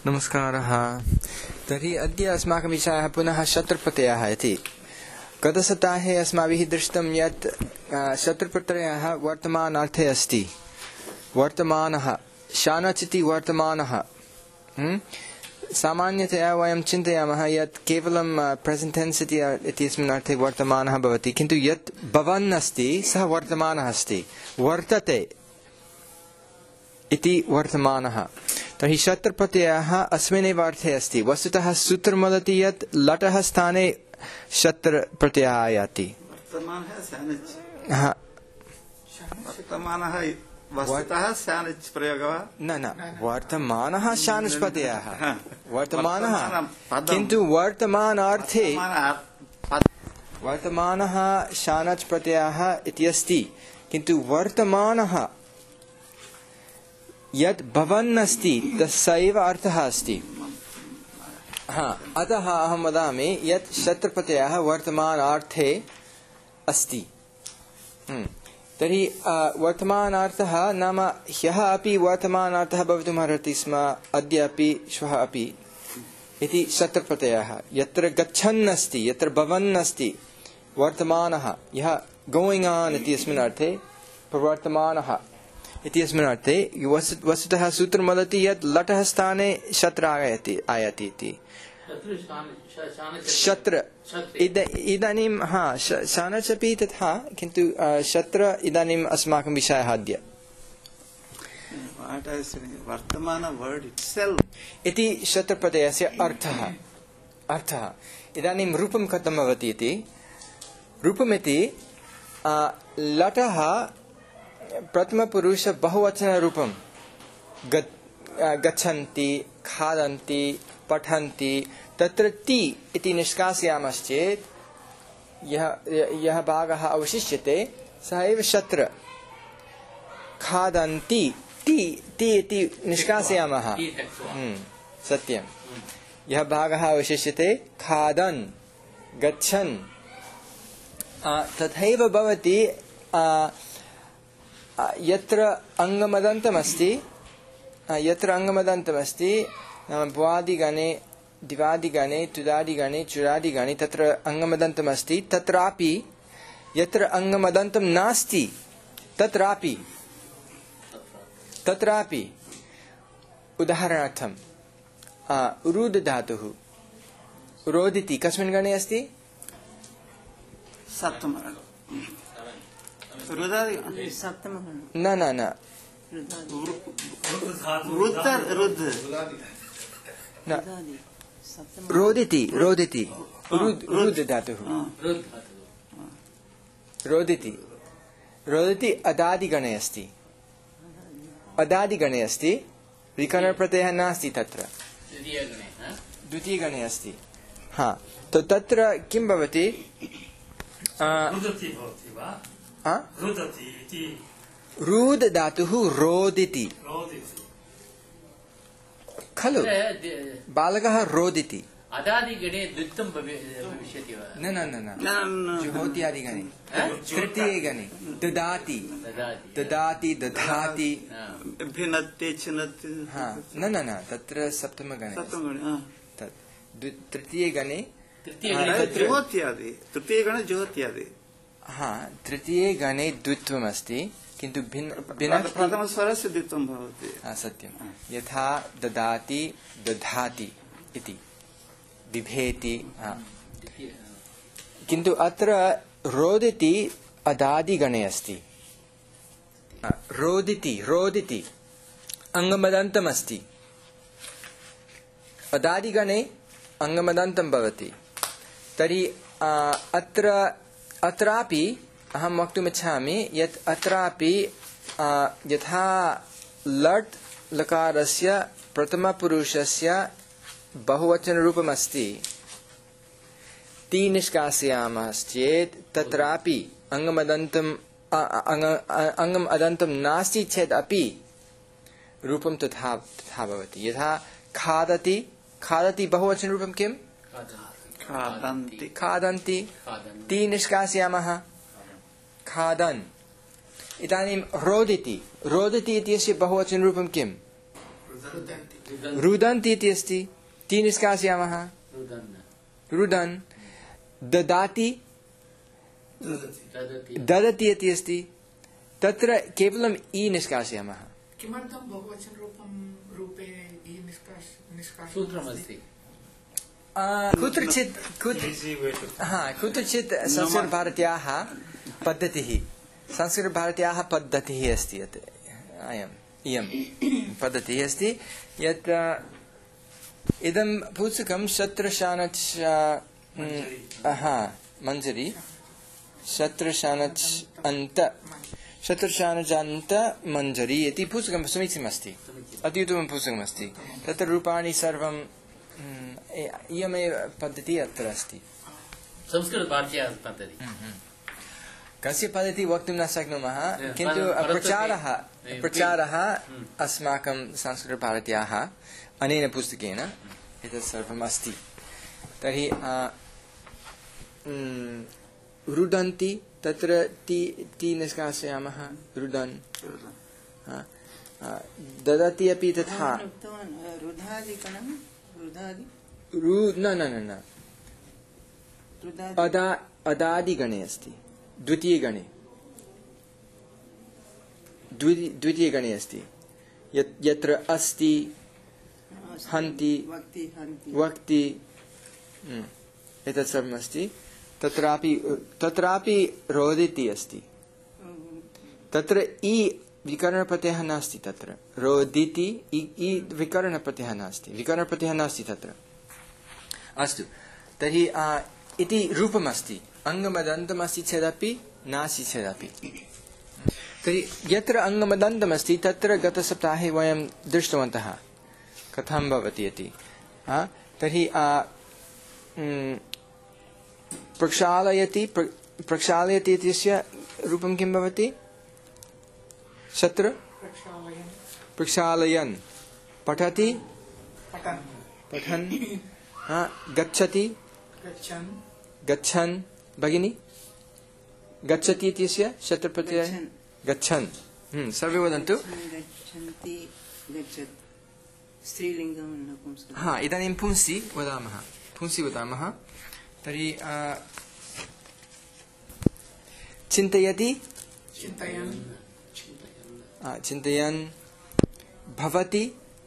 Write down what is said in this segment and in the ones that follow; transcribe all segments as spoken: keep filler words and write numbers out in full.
नमस्कारः। तर्हि अद्य अस्माकं विषयः पुनः शत्रुप्रत्ययः इति। गतसप्ताहे अस्माभिः दृष्टं यत् शत्रुप्रत्ययः वर्तमानार्थे अस्ति। वर्तमानः शानच् इति वर्तमानः। सामान्यतया वयं चिन्तयामः यत् केवलं प्रेजेण्ट् टेन्स् इति इत्यस्मिन् अर्थे वर्तमानः भवति, किन्तु यत् भवन् अस्ति सः वर्तमानः अस्ति। वर्तते इति वर्तमानः। तर्हि शत्रुप्रत्ययः अस्मिन्नेव अर्थे अस्ति। वस्तुतः सूत्रं वदति यत् लटः स्थाने शत्रुप्रत्ययः आयाति। वर्तमानः शानच्। हा, वर्तमानः वस्तुतः शानच् प्रयोगः न न वर्तमानः शानच् प्रत्ययः। वर्तमानः किन्तु वर्तमानार्थे वर्तमानः शानच् प्रत्ययः इति अस्ति, किन्तु वर्तमानः यत् भवन् अस्ति तस्यैव अर्थः अस्ति। हा, अतः अहं वदामि यत् शत्रुप्रत्ययः वर्तमानार्थे अस्ति। तर्हि वर्तमानार्थः नाम ह्यः अपि वर्तमानार्थः भवितुम् अर्हति स्म, अद्य अपि श्वः अपि इति शत्रुप्रत्ययः। यत्र गच्छन् अस्ति, यत्र भवन् अस्ति वर्तमानः, यः गोयिङ्ग् आन् इत्यस्मिन् अर्थे प्रवर्तमानः इत्यस्मिन् अर्थे वस्तुतः सूत्रं वदति यत् लटः स्थाने शत्र आयाति आयाति इति। शत्र इदानीं हा शानच् अपि तथा, किन्तु शत्र इदानीम् अस्माकं विषयः अद्य। इति शत्रुप्रत्ययस्य अर्थः अर्थः इदानीं रूपं कथं भवति इति। रूपमिति लटः प्रथमपुरुष बहुवचनरूपं गच्छन्ति, खादन्ति, पठन्ति। तत्र ति इति निष्कासयामश्चेत् यः यः भागः अवशिष्यते सः एव शत्र। खादन्ति ति ति इति निष्कासयामः, सत्यं। यः भागः अवशिष्यते खादन् गच्छन्, तथैव भवति यत्र अङ्गमदन्तमस्ति यत्र अङ्गमदन्तमस्ति नाम भ्वादिगणे दिवादिगणे तुदादिगणे चुरादिगणे तत्र अङ्गमदन्तमस्ति, तत्रापि यत्र अङ्गमदन्तं नास्ति तत्रापि तत्रापि उदाहरणार्थं रुद् धातुः रोदिति कस्मिन् गणे अस्ति? सप्तमगणे। न न न रोदिति रोदिति रुद् धातुः रोदिति रोदिति अदादिगणे अस्ति। अदादिगणे अस्ति, विकरणप्रत्ययः नास्ति तत्र, द्वितीयगणे अस्ति। हा, तो तत्र किं भवति? रुद् धातुः रोदिति खलु, बालकः रोदिति। अदादिगणे द्वित्वं भविष्यति वा? न न न न जुहोत्यादिगणे तृतीये गणे ददाति ददाति दधाति भिन्नते छिन्नते। हा, न न न तत्र सप्तमगणे तत् तृतीये गणे जुहोत्यादि तृतीये गणे जुहोत्यादि। हा, तृतीये गणे द्वित्वमस्ति, किन्तु भिन्न प्रथमस्वरस्य द्वित्वं भवति। सत्यं। यथा ददाति दधाति इति बिभेति। किन्तु अत्र रोदिति अदादिगणे अस्ति। रोदिति रोदिति अङ्गमदन्तमस्ति, अदादिगणे अङ्गमदन्तं भवति। तर्हि अत्र अत्रापि अहं वक्तुमिच्छामि यत् अत्रापि यथा लट् लकारस्य प्रथमपुरुषस्य बहुवचनरूपमस्ति, ति निष्कासयामश्चेत् तत्रापि अङ्गमदन्तं अङ्गम् अदन्तं नास्ति चेत् अपि रूपं तथा तथा भवति। यथा खादति खादति बहुवचनरूपं किम्? खादन्ति खादन्ति ति निष्कासयामः खादन्। इदानीं रोदिति रोदिति इत्यस्य बहुवचनरूपं किम्? रुदन्ति इति अस्ति ति निष्कासयामः रुदन् ददाति ददति इति अस्ति तत्र केवलम् इ निष्कासयामः किमर्थं बहुवचनरूपं रूपे इ निष्कास निष्कास सूत्रमस्ति कुत्रचित् हा कुत्रचित् संस्कृतभारत्याः पद्धतिः संस्कृतभारत्याः पद्धतिः अस्ति यत् अयम् इयं पद्धतिः अस्ति यत् इदं पुस्तकं शत्रशानच् हा मञ्जरी शत्रशानच् अन्त शत्रशानजान्त मञ्जरी इति पुस्तकं समीचीनमस्ति अति उत्तमं पुस्तकमस्ति तत्र रूपाणि सर्वं इयमेव पद्धतिः अत्र अस्ति संस्कृतभारत्याः पद्धतिः कस्य पद्धतिः वक्तुं न शक्नुमः किन्तु प्रचारः प्रचारः अस्माकं संस्कृतभारत्याः अनेन पुस्तकेन एतत् सर्वम् अस्ति तर्हि रुदन्ति तत्र ति ति निष्कासयामः रुदन् ददति अपि तथा रु न न न अदा अदादिगणे अस्ति द्वितीयगणे द्वितीयगणे अस्ति यत्र अस्ति हन्ति वक्ति एतत् सर्वम् अस्ति तत्रापि तत्रापि रोदिति अस्ति तत्र इ विकरणप्रत्ययः नास्ति तत्र रोदिति इ विकरणप्रत्ययः नास्ति विकरणप्रत्ययः नास्ति तत्र अस्तु तर्हि इति रूपमस्ति अङ्गमदन्तमस्ति चेदपि नास्ति चेदपि तर्हि यत्र अङ्गमदन्तमस्ति तत्र गतसप्ताहे वयं दृष्टवन्तः कथं भवति इति तर्हि प्रक्षालयति प्रक्षालयति इत्यस्य रूपं किं भवति शत्र प्रक्षालयन् पठति पठन् गच्छति गच्छन् भगिनी गच्छति इत्यस्य शत्रप्रत्ययः गच्छन् सर्वे वदन्तु हा इदानीं पुंसि वदामः पुंसि वदामः तर्हि चिन्तयति चिन्तयन् भवति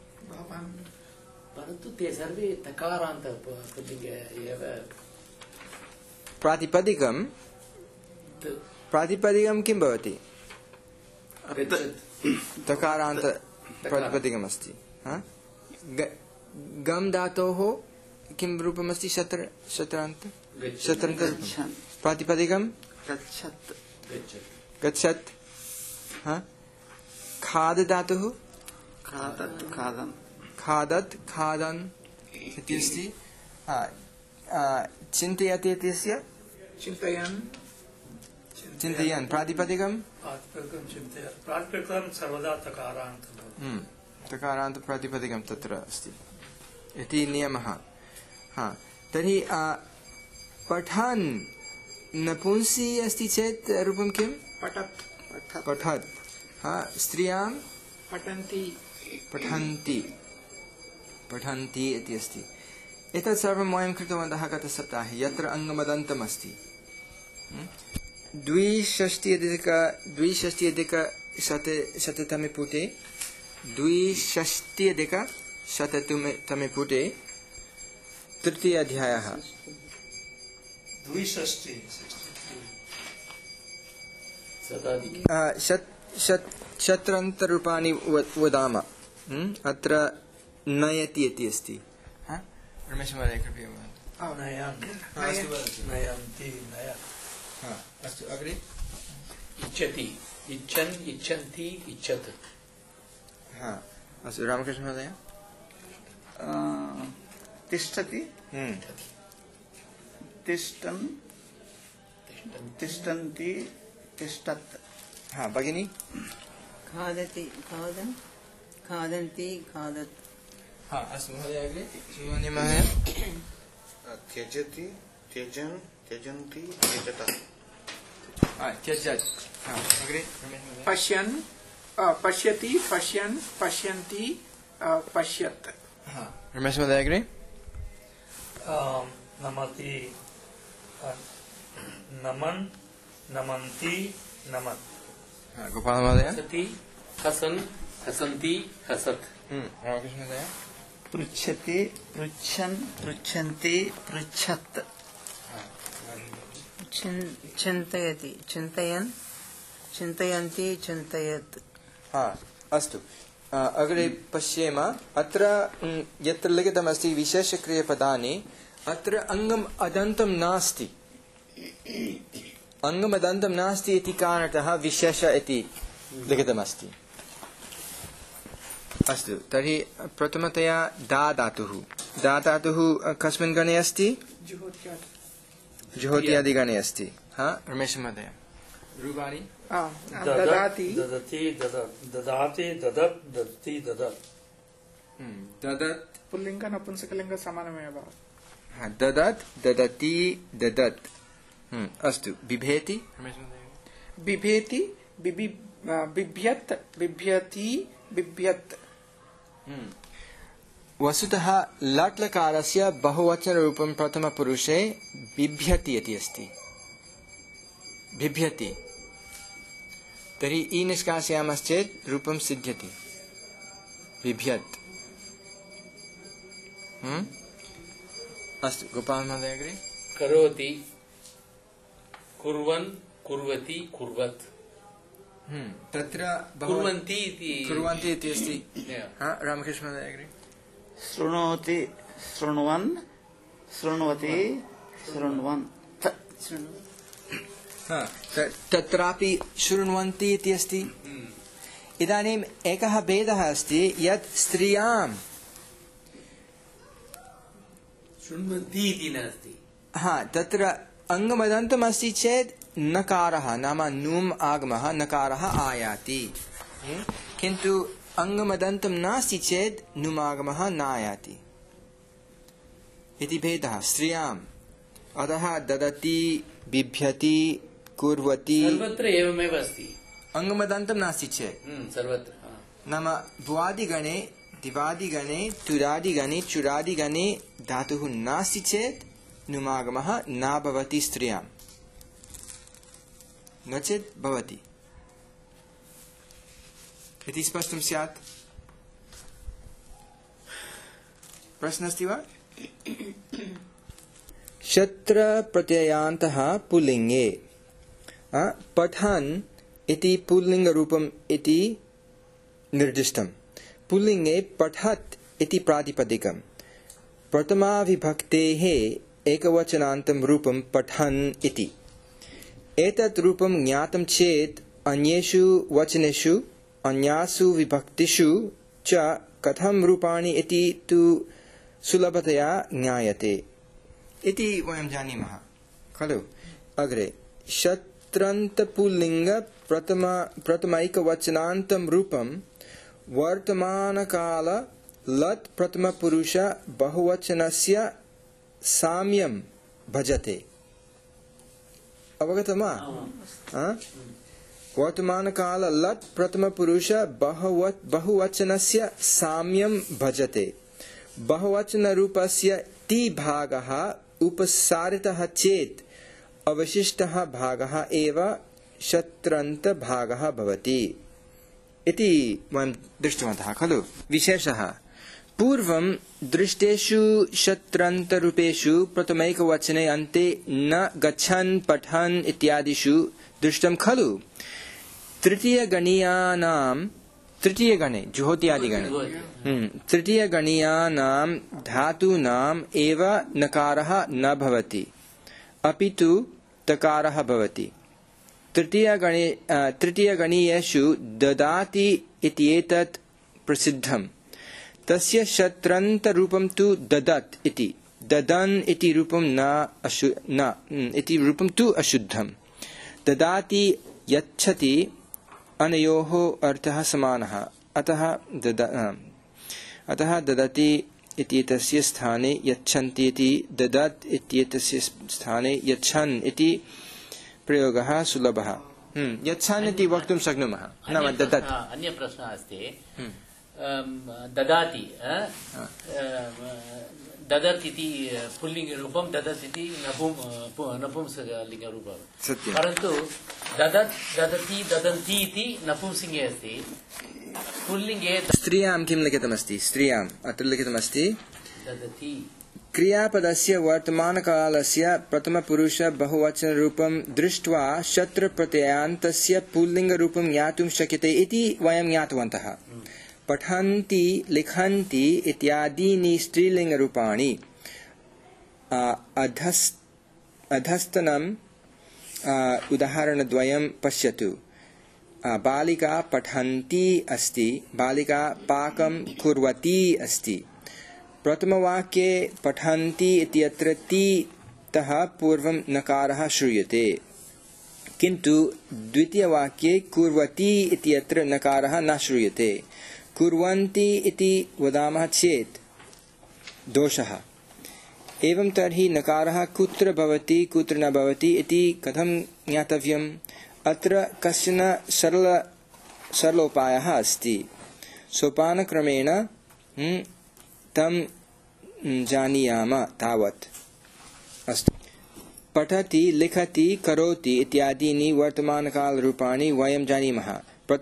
परन्तु ते सर्वे तकारान्त एव प्रातिपदिकं प्रातिपदिकं किं भवति तकारान्त प्रातिपदिकमस्ति गम धातोः किं रूपमस्ति शत्र शत्रान्त शत्रान्त प्रातिपदिकं गच्छत् गच्छत् खाद धातुः खादत् खादन् खादत् खादन् इति अस्ति चिन्तयति इत्यस्य चिन्तयन् चिन्तयन् प्रातिपदिकं प्रातिपदिकं सर्वदा तकारान्त तकारान्त प्रातिपदिकं तत्र अस्ति इति नियमः हा तर्हि पठन् नपुंसी अस्ति चेत् रूपं किं पठत् पठत् हा स्त्रियां पठन्ति पठन्ति पठन्ति इति अस्ति एतत् सर्वं वयं कृतवन्तः गतसप्ताहे यत्र अङ्गमदन्तमस्ति द्विषष्ट्यधिक द्विषष्ट्यधिकशते शततमे पुटे द्विषष्ट्यधिकशततमे पुटे तृतीय अध्यायः शत्रान्तरूपाणि वदामः अत्र नयति इति अस्ति रमेश महोदय कृपया अस्तु अग्रे इच्छति इच्छन् इच्छन्ति इच्छत् हा अस्तु रामकृष्ण महोदय तिष्ठति तिष्ठन् तिष्ठन्ति तिष्ठत् हा भगिनी खादति खादन् खादन्ति खादत् हा अस्तु महोदय अग्रे सुब्रह्मण्यं महोदय त्यजति त्यजन् त्यजन्ति त्यजतः त्यजत् हा अग्रे पश्यन् पश्यति पश्यन् पश्यन्ति अ, पश्यत् रमेश महोदय अग्रे नमति नमन नमन्ति नमत् गोपाल महोदय हसति हसन् हसन्ति हसत् रामकृष्ण महोदय पृच्छति पृच्छन् पृच्छन्ति पृच्छत् चिन्- चिन्तयति चिन्तयन् चिन्तयन्ति चिन्तयत् हा अस्तु अ, अग्रे पश्येम अत्र म्, यत्र लिखितमस्ति विशेषक्रियपदानि अत्र अङ्गम् अदन्तं नास्ति अङ्गम् अदन्तं नास्ति इति कारणतः विशेष इति लिखितमस्ति अस्तु तर्हि प्रथमतया दा धातुः दा धातुः अ, कस्मिन् गणे अस्ति जुहोत्यादिगणे अस्ति हा रमेश महोदय रूपाणि आ, ददाति ददति ददत् ददाति ददत् ददति ददत् ददत् पुल्लिङ्ग नपुंसकलिङ्ग समानमेव हा ददत् ददति ददत् हम्म, अस्तु बिभेति बिभेति बिबि आ, बिभ्यत् बिभ्यति बिभ्यत् वस्तुतः लट् लकारस्य बहुवचनरूपं प्रथमपुरुषे बिभ्यति इति अस्ति बिभ्यति तर्हि ई निष्कासयामश्चेत् रूपं सिद्ध्यति बिभ्यत् हम्म? अस्तु गोपाल महोदय अग्रे करोति कुर्वन् कुर्वति कुर्वत् हम्म, तत्र बहु- कुर्वन्ति इति कुर्वन्ति इति अस्ति Yeah. हा रामकृष्ण महोदय अग्रे शृणोति शृण्वन् शृण्वति शृण्वन् हा, त- तत्रापि शृण्वन्ति इति अस्ति इदानीम् एकः भेदः अस्ति यत् स्त्रियां शृण्वन्ति इति नास्ति हा तत्र अङ्गमदन्तम् अस्ति चेत् नकारः नाम नुम् आगमः नकारः आयाति हम्म? किन्तु अङ्गमदन्तं नास्ति चेत् नुमागमः नायाति इति भेदः स्त्रियाम् अतः ददति बिभ्यति कुर्वति सर्वत्र एवमेव अस्ति अङ्गमदन्तं नास्ति चेत् हम्म, सर्वत्र हा। नाम भुवादिगणे दिवादिगणे तुरादिगणे चुरादिगणे धातुः नास्ति चेत् नुमागमः न भवति स्त्रियाम् न चेत् भवति इति स्पष्टं स्यात् प्रश्नः अस्ति वा शत्र प्रत्ययान्तः पुल्लिङ्गे आ, पठन् इति पुल्लिङ्गरूपम् इति निर्दिष्टम् पुल्लिङ्गे पठत् इति प्रातिपदिकम् प्रथमाविभक्तेः एकवचनान्तं रूपं पठन् इति एतत् रूपं ज्ञातं चेत् अन्येषु वचनेषु अन्यासु विभक्तिषु च कथं रूपाणि इति तु सुलभतया ज्ञायते इति वयं जानीमः खलु अग्रे शत्रन्तपुल्लिङ्ग प्रथम प्रथमैकवचनान्तं रूपं वर्तमानकाल लट् प्रथमपुरुष बहुवचनस्य साम्यं भजते अवगतं वा आ? वर्तमानकाल लट् प्रथमपुरुष बहुव बहुवचनस्य साम्यं भजते बहुवचनरूपस्य ति भागः उपसारितः चेत् अवशिष्टः भागः एव शत्रन्तभागः भवति इति वयं दृष्टवन्तः खलु विशेषः पूर्वं दृष्टेषु शत्रन्तरूपेषु प्रथमैकवचने अन्ते न गच्छन् पठन् इत्यादिषु दृष्टं खलु तृतीयगणीयानां तृतीयगणे जुहोत्यादिगणे हम्म, तृतीयगणीयानां धातूनाम् एव नकारः न भवति अपि तु तकारः भवति तृतीयगणे अ, तृतीयगणीयेषु ददाति इत्येतत् प्रसिद्धम् तस्य शत्रन्तरूपं तु ददत् इति ददन् इति रूपं न अशु न इति रूपं तु अशुद्धम् ददाति यच्छति अनयोः अर्थः समानः अतः दद अतः ददति इत्येतस्य स्थाने यच्छन्ति इति ददत् इत्येतस्य स्थाने यच्छन् इति प्रयोगः सुलभः हम्म, यच्छन् इति वक्तुं शक्नुमः नाम ददत् अन्य प्रश्नः अस्ति ददाति ददत् इति पुल्लिङ्गरूपं ददत् इति नपुंसकलिङ्गरूपं सत्यं परन्तु ददत् ददति ददन्ति इति नपुंसके अस्ति पुल्लिङ्गे स्त्रियां किं लिखितमस्ति स्त्रियाम् अत्र लिखितमस्ति ददति क्रियापदस्य वर्तमानकालस्य प्रथमपुरुष बहुवचनरूपं दृष्ट्वा शत्रप्रत्ययान्तस्य पुल्लिङ्गरूपं ज्ञातुं शक्यते इति वयं ज्ञातवन्तः पठन्ति लिखन्ति इत्यादीनि स्त्रीलिङ्गरूपाणि अधस्तनम् उदाहरणद्वयं पश्यतु बालिका पठन्ती अस्ति बालिका पाकं कुर्वती अस्ति प्रथमवाक्ये पठन्ति इत्यत्र ति तः पूर्वं नकारः श्रूयते किन्तु द्वितीयवाक्ये कुर्वती इत्यत्र नकारः न श्रूयते कुर्वन्ति इति वदामः चेत् दोषः एवं तर्हि नकारः कुत्र भवति कुत्र न भवति इति कथं ज्ञातव्यम् अत्र कश्चन सरल सरलोपायः अस्ति सोपानक्रमेण तं जानीयाम तावत् अस्तु पठति लिखति करोति इत्यादीनि वर्तमानकालरूपाणि वयं जानीमः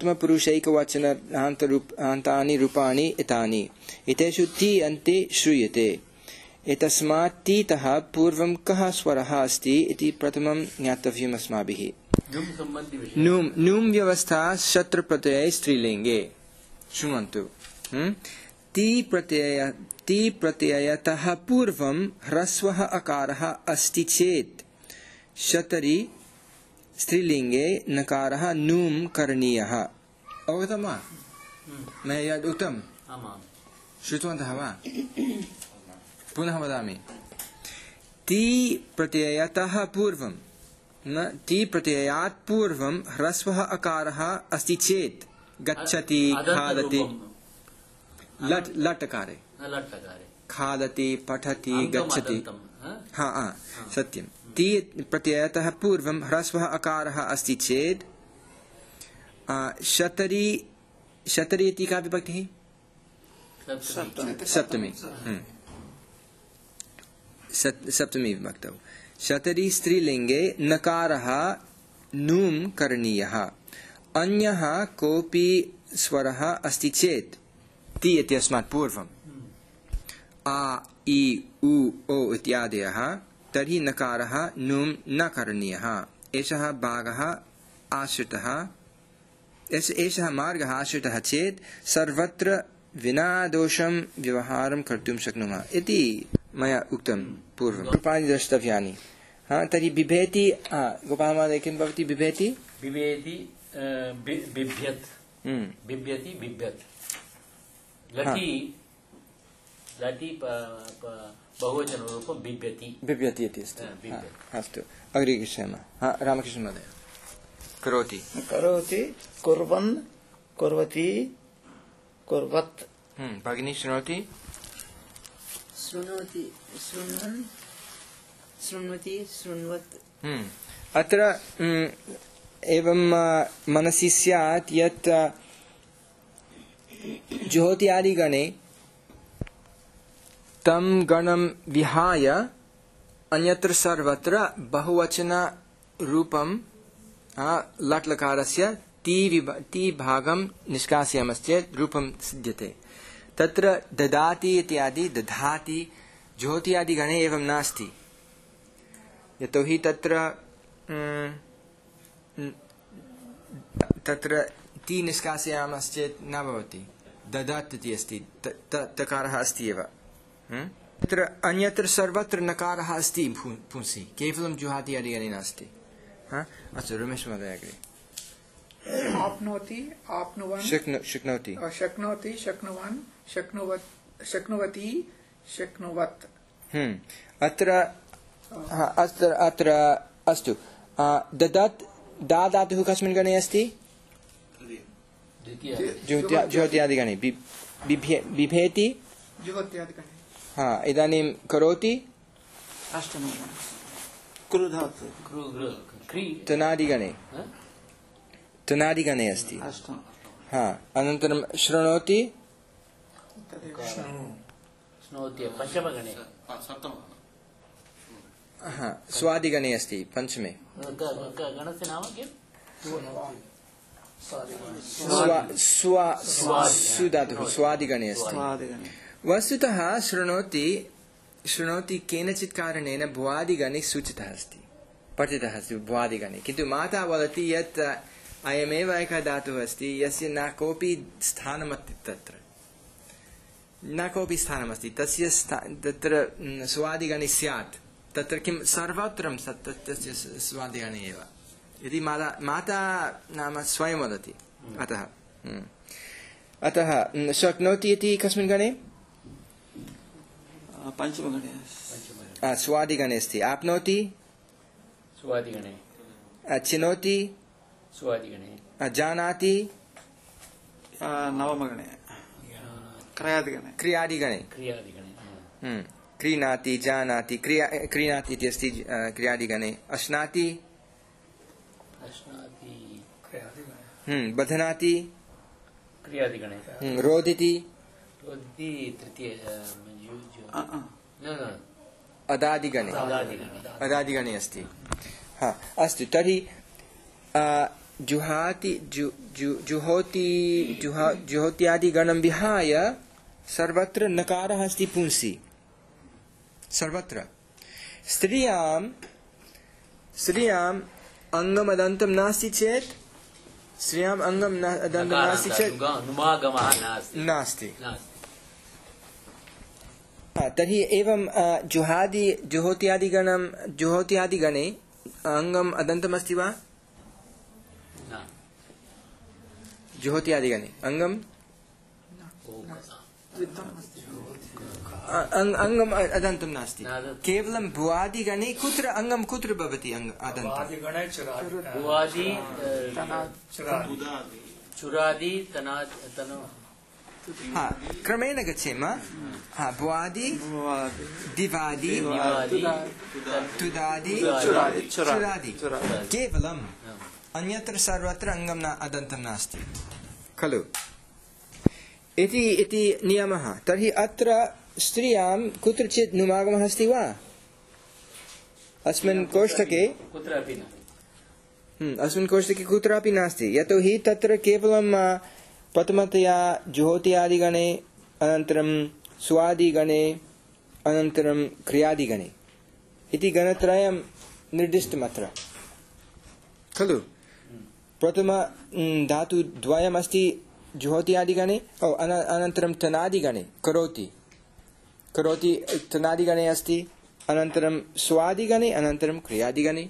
प्रथमपुरुषैकवचनान्तानि रूपाणि एतानि एतेषु ति अन्ते श्रूयते एतस्मात् तितः पूर्वं कः स्वरः अस्ति इति प्रथमं ज्ञातव्यम् अस्माभिः नुम् नुम् व्यवस्था शत्रप्रत्यये स्त्रीलिङ्गे शृण्वन्तु ति प्रत्यय ति प्रत्ययतः पूर्वं ह्रस्वः अकारः अस्ति चेत् शतरि स्त्रीलिङ्गे नकारः नुम् करणीयः अवगतं वा मया यद् उक्तं श्रुतवन्तः वा पुनः वदामि ति प्रत्ययतः पूर्वं न ति प्रत्ययात् पूर्वं ह्रस्वः अकारः अस्ति चेत् गच्छति खादति लट् लट्-अकारे खादति पठति गच्छति हाँ हाँ सत्यं ति प्रत्ययतः पूर्वं ह्रस्वः अकारः अस्ति चेत् शतरि शतरि इति का विभक्तिः सप्तमी सप्तमी विभक्तौ शतरि स्त्रीलिङ्गे नकारः नुम् करणीयः अन्यः कोऽपि स्वरः अस्ति चेत् ति इत्यस्मात् पूर्वम् आ इ उ ओ इत्यादयः तर्हि नकारः नुम् न करणीयः एषः भागः आश्रितः एषः मार्गः आश्रितः चेत् सर्वत्र विना दोषं व्यवहारं कर्तुं शक्नुमः इति मया उक्तं पूर्वं रूपाणि द्रष्टव्यानि हाँ तर्हि बिभेति गोपालमहोदय किं भवति बिभेति बिभेति बिभ्यत् बिभ्यति बिभ्यत् लटि लटि बहुवचनरूपं बिभ्यति बिभ्यति इति अस्ति अस्तु अग्रे गच्छामः हाँ रामकृष्ण महोदय करोति करोति कुर्वन् कुर्वति कुर्वत् भगिनी शृणोति शृणोति शृण्वन् शृण्वति शृण्वत् अत्र एवं मनसि स्यात् यत् ज्योत्यादिगणे तं गणं विहाय अन्यत्र सर्वत्र बहुवचनरूपं लट् लकारस्य ति भागं निष्कासयामश्चेत् रूपं सिद्ध्यते तत्र ददाति इत्यादि दधाति ज्योत्यादिगणे एवं नास्ति यतोहि तत्र तत्र ति निष्कासयामश्चेत् न भवति ददत् इति अस्ति तकारः अस्ति एव तत्र अन्यत्र सर्वत्र नकारः अस्ति पुंसि केवलं जुहात्यादिगणे नास्ति अस्तु रमेश महोदय अग्रे आप्नोति आप्नुवन् शक्नोति शक्नोति शक्नुवन् शक्नुवत् शक्नुवति शक्नुवत् अत्र अत्र अत्र अस्तु ददत् दा धातुः कस्मिन् गणे अस्ति ज्योत्यादिगणे बिभेति ज्योत्यादिगणे हाँ इदानीं करोति अष्टमी क्रुधातु तनादिगणे तनादिगणे अस्ति हाँ अनन्तरं शृणोति स्नोति पञ्चमगणे हा स्वादिगणे अस्ति पञ्चमे गणस्य नाम किम् स्वा स्वा सुधातुः स्वादिगणे अस्ति वस्तुतः शृणोति शृणोति केनचित् कारणेन भुवादिगणे सूचितः अस्ति पठितः अस्ति भुवादिगणे किन्तु माता वदति यत् अयमेव एकः धातुः अस्ति यस्य न कोऽपि स्थानमस्ति तत्र न कोऽपि स्थानमस्ति तस्य तत्र स्वादिगणे स्यात् तत्र किं सर्वत्रं तस्य स्वादिगणे एव यदि माता माता नाम स्वयं वदति अतः अतः शक्नोति इति कस्मिन् गणे पञ्चमगणे स्वादिगणे अस्ति आप्नोति स्वादिगणे चिनोति स्वादिगणे जानाति नवमगणे क्रियादिगणे क्रियादिगणे क्रीणाति जानाति क्रिया क्रीणाति इति अस्ति क्रियादिगणे अश्नाति अश्नाति बध्नाति क्रियादिगणे रोदिति रोदिति तृतीय अदादिगणे अदादिगणे अस्ति हा अस्तु तर्हि जुहाति जुहोति जुहोत्यादिगणं विहाय सर्वत्र नकारः अस्ति पुंसि सर्वत्र स्त्रियां स्त्रियाम् अङ्गमदन्तं नास्ति चेत् स्त्रियाम् अङ्गं अदन्तं नास्ति चेत् नास्ति तर्हि एवं जुहादि जुहोत्यादिगणं जुहोत्यादिगणे अङ्गम् अदन्तमस्ति वा जुहोत्यादिगणे अङ्गम् अङ्गम् अदन्तं नास्ति केवलं भुवादिगणे कुत्र अङ्गं कुत्र भवति अदन्तं चुरादि हा क्रमेण गच्छेम हा भुवादि दिवादि तुदादि चुरादि केवलम् अन्यत्र सर्वत्र अङ्गं न अदन्तं नास्ति खलु इति इति नियमः तर्हि अत्र स्त्रियां कुत्रचित् नुमागमः अस्ति वा अस्मिन् कोष्ठके कुत्रापि न अस्मिन् कोष्ठके कुत्रापि नास्ति यतोहि तत्र केवलं प्रथमतया जुहोत्यादिगणे अनन्तरं स्वादिगणे अनन्तरं क्रियादिगणे इति गणत्रयं निर्दिष्टमत्र खलु प्रथम धातुद्वयमस्ति जुहोत्यादिगणे ओ अनन्तरं तनादिगणे करोति करोति तनादिगणे अस्ति अनन्तरं स्वादिगणे अनन्तरं क्रियादिगणे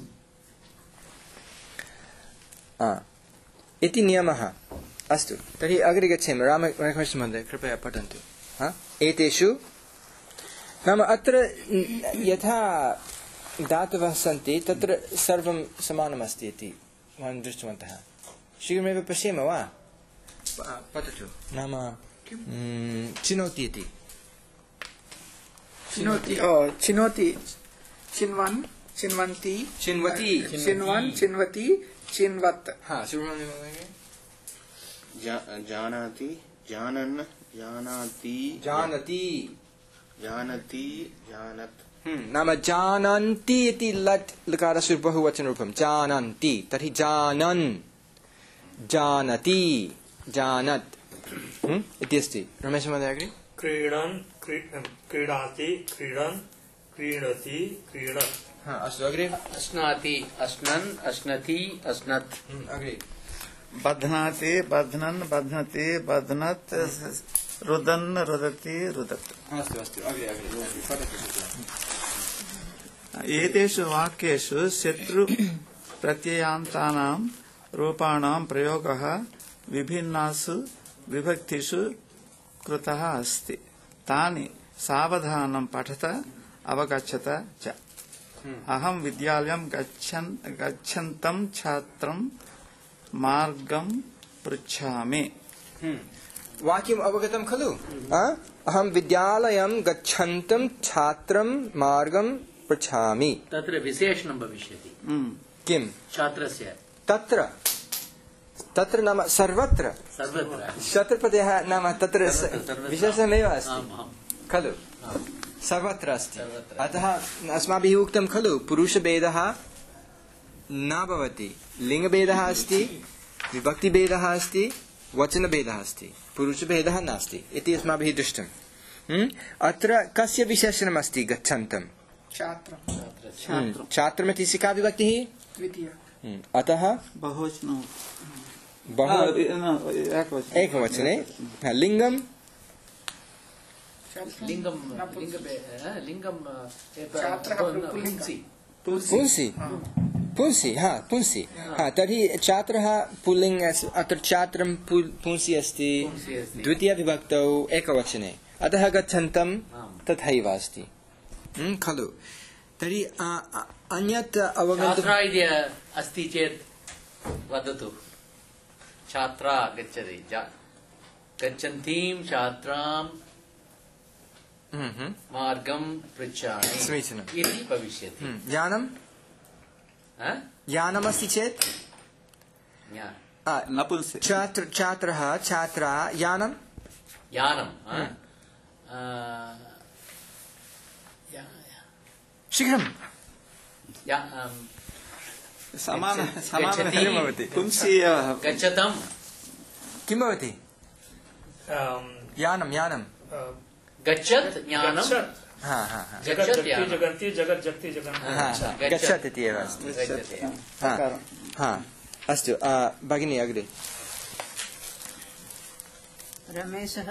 इति नियमः अस्तु तर्हि अग्रे गच्छेम रामकृष्ण महोदय कृपया पठन्तु हा एतेषु नाम अत्र यथा धातवः सन्ति तत्र सर्वं समानमस्ति इति वयं दृष्टवन्तः शीघ्रमेव पश्येम वा पठतु नाम चिनोति इति चिनोति ओ चिनोति चिन्वन् चिन्वन्ति चिन्वति चिन्वन् चिन्वति चिन्वत् हा सुब्रह्मण्य जानाति जानन् जानाति जानति जानति जानत् नाम जानन्ति इति लट् लकारस्य बहुवचनरूपं जानन्ति तर्हि जानन् जानति जानत् इति अस्ति रमेश महोदय अग्रे क्रीडन् क्रीडाति क्रीडन् क्रीडति क्रीडन् हा अस्तु अग्रे अश्नाति अश्नन् अश्नति अश्नत् अग्रे बध्नाति बध्नन् बध्नति बध्नत् रुदन् रुदति रुदत् अस्तु अस्तु अग्रे अग्रे पठतु एतेषु वाक्येषु शत्रु प्रत्ययान्तानां रूपाणां प्रयोगः विभिन्नासु विभक्तिषु कृतः अस्ति तानि सावधानं पठत अवगच्छत च अहं विद्यालयं गच्छन् गच्छन्तं छात्रं मार्गं पृच्छामि वाक्यम् अवगतं खलु अहं विद्यालयं गच्छन्तं छात्रं मार्गं पृच्छामि तत्र विशेषणं भविष्यति किं छात्रस्य तत्र तत्र नाम सर्वत्र सर्वत्र शत्रप्रत्ययः नाम तत्र स- सर्वत्र। विशेषणमेव अस्ति आम्, आम्। खलु सर्वत्र अस्ति सर्वत्र। अतः अस्माभिः उक्तं खलु पुरुषभेदः न भवति लिङ्गभेदः अस्ति विभक्तिभेदः अस्ति वचनभेदः अस्ति पुरुषभेदः नास्ति इति अस्माभिः दृष्टम् हम्म? अत्र कस्य विशेषणम् अस्ति गच्छन्तम् छात्रं हम्म, छात्रमिति का विभक्तिः द्वितीय हम्म, अतः बहुवचनं बहु आ, न, एकवचनं एकवचने हा, लिङ्गं लिङ्गं लिङ्गं लिङ्गं छात्रः पुल्लिङ्गं। पुंसि पुंसि हा पुंसि हा तर्हि छात्रः पुल्लिङ्ग अस्ति अत्र छात्रं पुल्- पुंसि अस्ति पुंसि अस्ति। द्वितीयविभक्तौ एकवचने अतः गच्छन्तं आम्। तथैव अस्ति हम्म, खलु तर्हि आ, आ, अन्यत् अवगन्तुं छात्रा इति अस्ति चेत् वदतु छात्रा गच्छति जा- गच्छन्तीं छात्रां हम्म, हम्म, मार्गं पृच्छामि समीचीनम्। इति भविष्यति हम्म, यानं हा? यानमस्ति चेत् ज्ञा- आ, नपुंसक छात्र छात्रः छात्रा यानं यानं हा? आ, या- शीघ्रं या- आम्, समान गच्छति। समान भवति। पुंसि एव गच्छतं किं भवति यानं यानं गच्छत् ज्ञानं हा हा हा गच्छत् यानं जगन्ति जगत् जगति जगन् हा, गच्छत्। गच्छत् इति एव अस्ति गच्छति हा हा अस्तु आ, भगिनी अग्रे रमेशः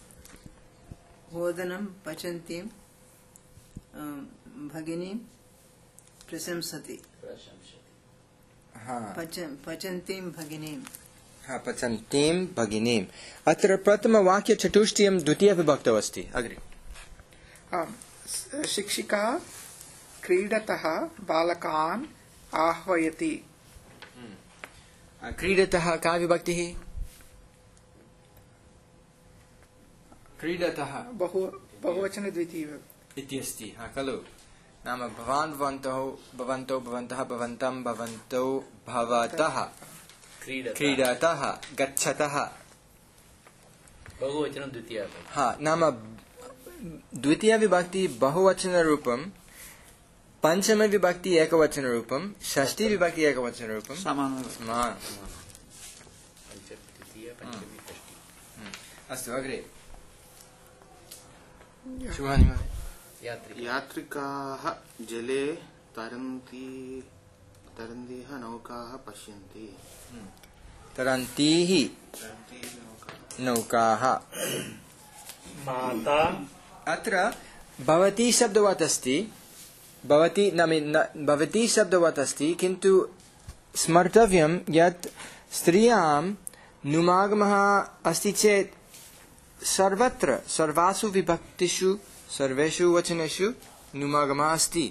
ओदनं पचन्तीं अं, भगिनीं प्रशंसति प्रशंसति हा पच पचन्तीं भगिनीं हा पचन्तीं भगिनीम् अत्र प्रथमवाक्यचतुष्टयं द्वितीयविभक्तौ अस्ति अग्रे आम्। स- शिक्षिका क्रीडतः बालकान् आह्वयति क्रीडतः का विभक्तिः क्रीडतः बहु बहुवचने द्वितीय इति अस्ति हा खलु नाम भवान् भवन्तौ भवन्तौ भवन्तः भवन्तं भवन्तौ भवतः क्रीडता क्रीडतः गच्छतः बहुवचनं द्वितीया हा नाम द्वितीयविभक्ति बहुवचनरूपं पञ्चमविभक्ति एकवचनरूपं षष्ठीविभक्ति एकवचनरूपं समान समान द्वितीया पञ्चमी षष्ठी अस्तु अग्रे शुभानि महोदय यात्री यात्रिकाः जले तरन्ति तरन्तीः नौकाः पश्यन्ति तरन्तीः तरन्तीः नौकाः नौकाः माता अत्र भवती शब्दवत् अस्ति भवती नाम न भवती शब्दवत् अस्ति किन्तु स्मर्तव्यं यत् स्त्रियां नुमागमः अस्ति चेत् सर्वत्र सर्वासु विभक्तिषु सर्वेषु वचनेषु नुमागमः अस्ति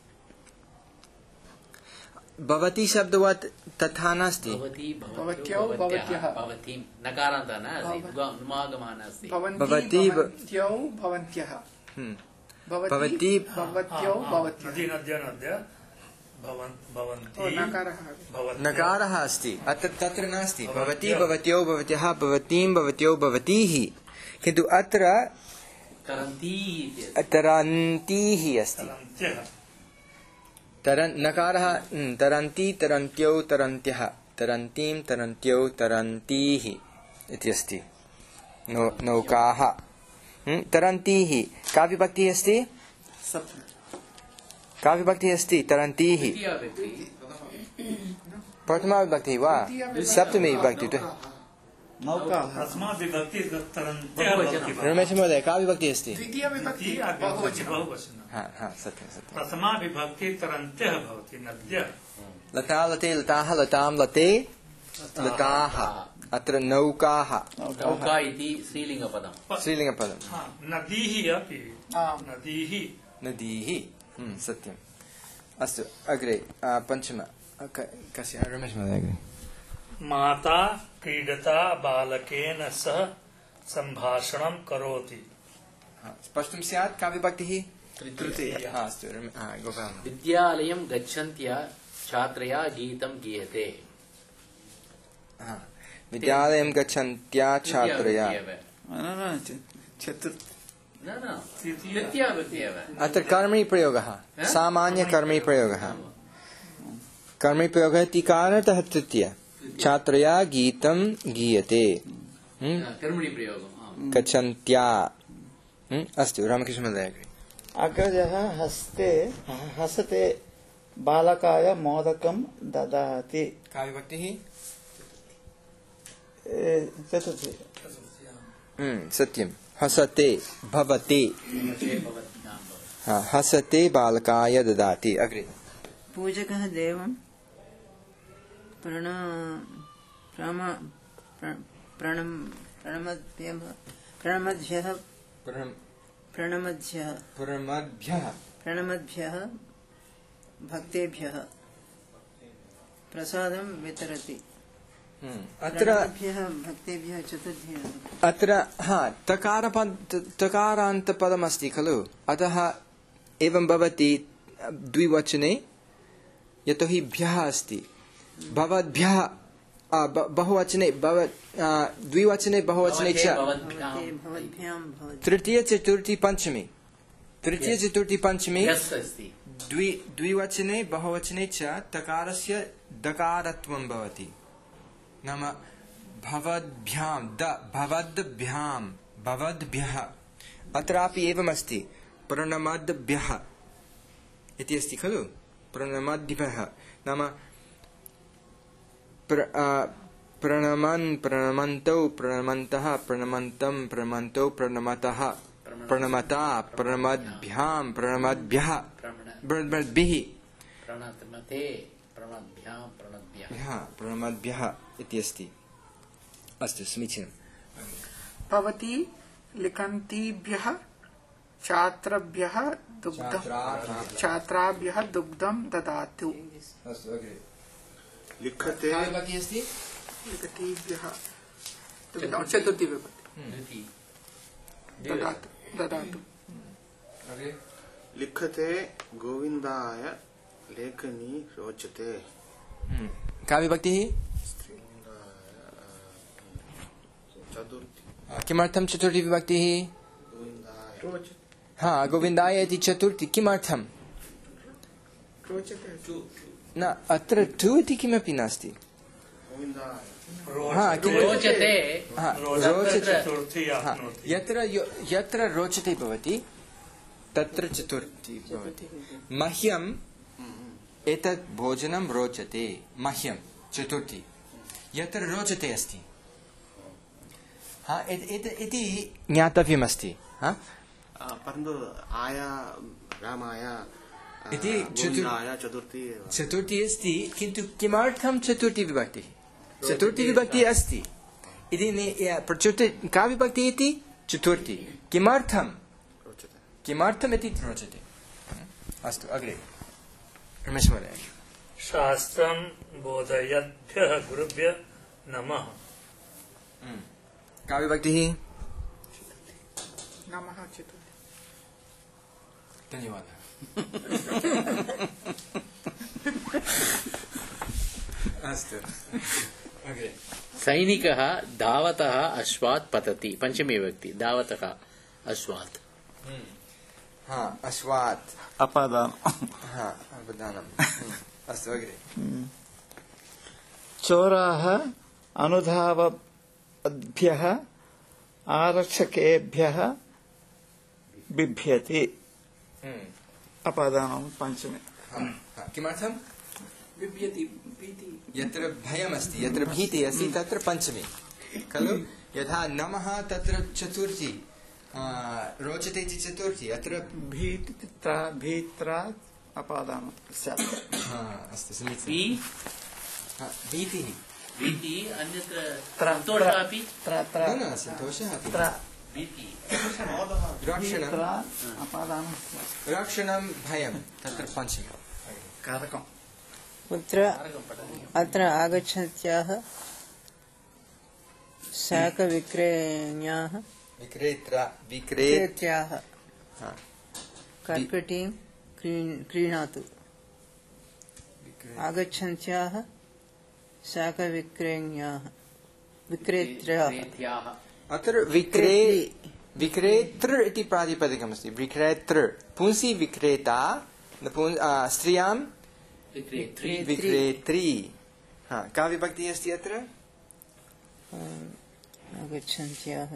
भवती शब्दवत् तथा नास्ति भवती भवत्यौ, भवत्यः। भवतीं नकारान्तः न अस्ति नुमागमः नास्ति भवती भवन्ति ब- भवन्त्यौ भवन्त्यः हम्म। भवती भवती भवत्यौ भवत्यः नदी नद्य नद्य भवन् ओ, भवन्ति नकारः भवत्यः। नकारः अस्ति अत्र तत्र नास्ति भवती भवत्यो भवत्यः भवतीं भवत्यो भवतीः किन्तु अत्र तरन्तीः इति अस्ति। तरन्तीः अस्ति तरन्त्यः। तरन् नकारः हम्म, तरन्ती तरन्त्यौ तरन्त्यः तरन्तीं तरन्त्यौ तरन्तीः इति अस्ति नौ नौकाः हम्म, तरन्तीः का विभक्तिः अस्ति का विभक्तिः अस्ति तरन्तीः द्वितीया व्यक्ति प्रथमा विभक्तिः वा सप्तमी विभक्ति नौका तस्मात् विभक्ति तरन्त्यः बहुवचनं। भवति। रमेश महोदय का विभक्ति अस्ति द्वितीय विभक्ति द्वितीया विभक्ति बहुवचनं। हा हा सत्यं सत्यं प्रथमा विभक्ति तरन्त्यः भवति नद्यः। लता लते लताः लतां लते लताः अत्र नौकाः नौका इति स्त्रीलिङ्गपदं श्रीलिङ्गपदं हा, नदीः अपि आम्। नदीः नदीः हम्म, सत्यम् अस्तु अग्रे आ, पञ्चम आ, क- कस्य रमेश महोदय अग्रे माता क्रीडता बालकेन सह सम्भाषणं करोति। हा, स्पष्टं स्यात् का विभक्तिः तृतीया हा अस्तु रमे- हा, गोपाल विद्यालयं गच्छन्त्या छात्रया गीतं गीयते हा विद्यालयं गच्छन्त्या छात्रया न न चतुर्थ न न तृतीया विभक्ति एव अत्र कर्मणि प्रयोगः सामान्यकर्मणि प्रयोगः कर्मणि प्रयोगः इति कारणतः तृतीया छात्रया गीतं गीयते कर्मणि प्रयोगं गच्छन्त्या अस्तु रामकृष्णमहोदय अग्रजः हस्ते हसते बालकाय मोदकं ददाति का विभक्तिः चतुर्थी सत्यं हसते भवते हसते बालकाय ददाति अग्रे पूजकः देवं प्रण प्रणम प्रणम प्रणमद्भ्यः प्रणमद्भ्यः प्रणमद्भ्यः प्रणमद्भ्यः प्रणमद्भ्यः भक्तेभ्यः प्रसादं वितरति अत्र प्रणमद्भ्यः भक्तेभ्यः चतुर्थी अत्र हा तकारपद तकारान्तपदमस्ति खलु अतः एवं भवति द्विवचने यतोहि भ्यः अस्ति भवद्भ्यः बहुवचने भव द्विवचने बहुवचने च भवद्भ्यां भवति तृतीय चतुर्थी पंचमी तृतीय चतुर्थी पंचमी द्वि द्विवचने बहुवचने च तकारस्य दकारत्वं भवति नाम भवद्भ्यां द भवद्भ्यां भवद्भ्यः अत्रापि एवमस्ति प्रणमद्भ्यः इति अस्ति खलु प्रणमद्भ्यः नाम प्रणमन् प्रणमन्तौ प्रणमन्तः प्रणमन्तं प्रणमन्तौ प्रणमतः प्रणमता प्रणमद्भ्यां प्रणमद्भ्यः प्रणमद्भिः प्रणमते प्रणमद्भ्यां प्रणमद्भ्यः प्रणमद्भ्यः इति अस्ति अस्तु समीचीनं भवती लिखन्तीभ्यः छात्रभ्यः दुग्धं छात्राभ्यः दुग्धं ददातु अस्तु अग्रे लिखते बाकी अस्ति लिखतीभ्यः चतुर्थी विभक्ति ददातु ददातु अग्रे लिखते गोविन्दाय लेखनी रोचते का विभक्तिः चतुर्थी किमर्थं चतुर्थी विभक्तिः हा गोविन्दाय इति चतुर्थी किमर्थं न अत्र टु इति किमपि नास्ति हा रोचते हा रोचते हा यत्र यत्र रोचते भवति तत्र चतुर्थी भवति मह्यम् एतत् भोजनं रोचते मह्यं चतुर्थी यत्र रोचते अस्ति हा इति ज्ञातव्यमस्ति हा परन्तु आया रामाय इति चतुर्थी चतुर्थी अस्ति किन्तु किमर्थं चतुर्थी विभक्तिः चतुर्थी विभक्तिः अस्ति इति प्रचुते का विभक्तिः इति चतुर्थी किमर्थं किमर्थम् इति रोचते अस्तु अग्रे रमेश महोदय शास्त्रं बोधयद्भ्यः गुरुभ्यः नमः का विभक्तिः नमः चतुर्थी धन्यवादः अस्तु अग्रे सैनिकः धावतः अश्वात् पतति पंचमी विभक्ति धावतः अश्वात् हा अश्वात् अपादानम् हा अवधानम् अस्तु अग्रे चोराः अनुधावद्भ्यः आरक्षकेभ्यः बिभ्यति अपादानं पञ्चमे किमर्थं बिभ्यति भीति यत्र भयमस्ति यत्र भीतिः अस्ति तत्र पञ्चमी खलु यथा नमः तत्र चतुर्थी रोचते इति चतुर्थी अत्र भीत्रा भीत्रा अपादानं स्यात् अस्तु समीचीनं भीतिः भीतिः अन्यत्र त्र सन्तोषः अपि न न सन्तोषः अपि भीतिः रक्षणं अपादानं रक्षणं भयं तत्र पञ्चमी कारकम् अत्र अत्र आगच्छन्त्याः शाकविक्रयण्याः विक्रेत्रा विक्रे विक्रेत्र्याः कर्कटीं क्रीणातु आगच्छन्त्याः शाकविक्रयण्याः विक्रेत्र्यः विक्रेत्याः अत्र विक्रे विक्रेतृ इति प्रातिपदिकमस्ति विक्रेतृ पुंसि विक्रेता नपुं- आ, स्त्रियां विक्रेत्री विक्रेत्री हा का विभक्तिः अस्ति अत्र आगच्छन्त्याः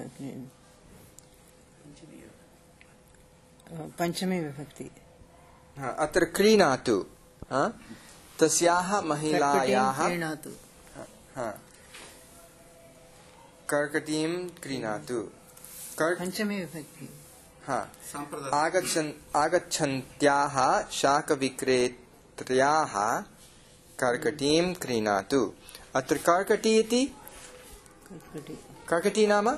पञ्चमी विभक्ति हा, अत्र क्रीणातु हा, तस्याः कर्कटीं महिलायाः क्रीणातु हा, कर्कटीं क्रीणातु कर्- पञ्चमी विभक्ति हा, साम्प्रदायिक आगच्छन् आगच्छन्त्याः शाकविक्रेत्र्याः कर्कटीं क्रीणातु अत्र कर्कटी इति कर्कटी कर्कटी नाम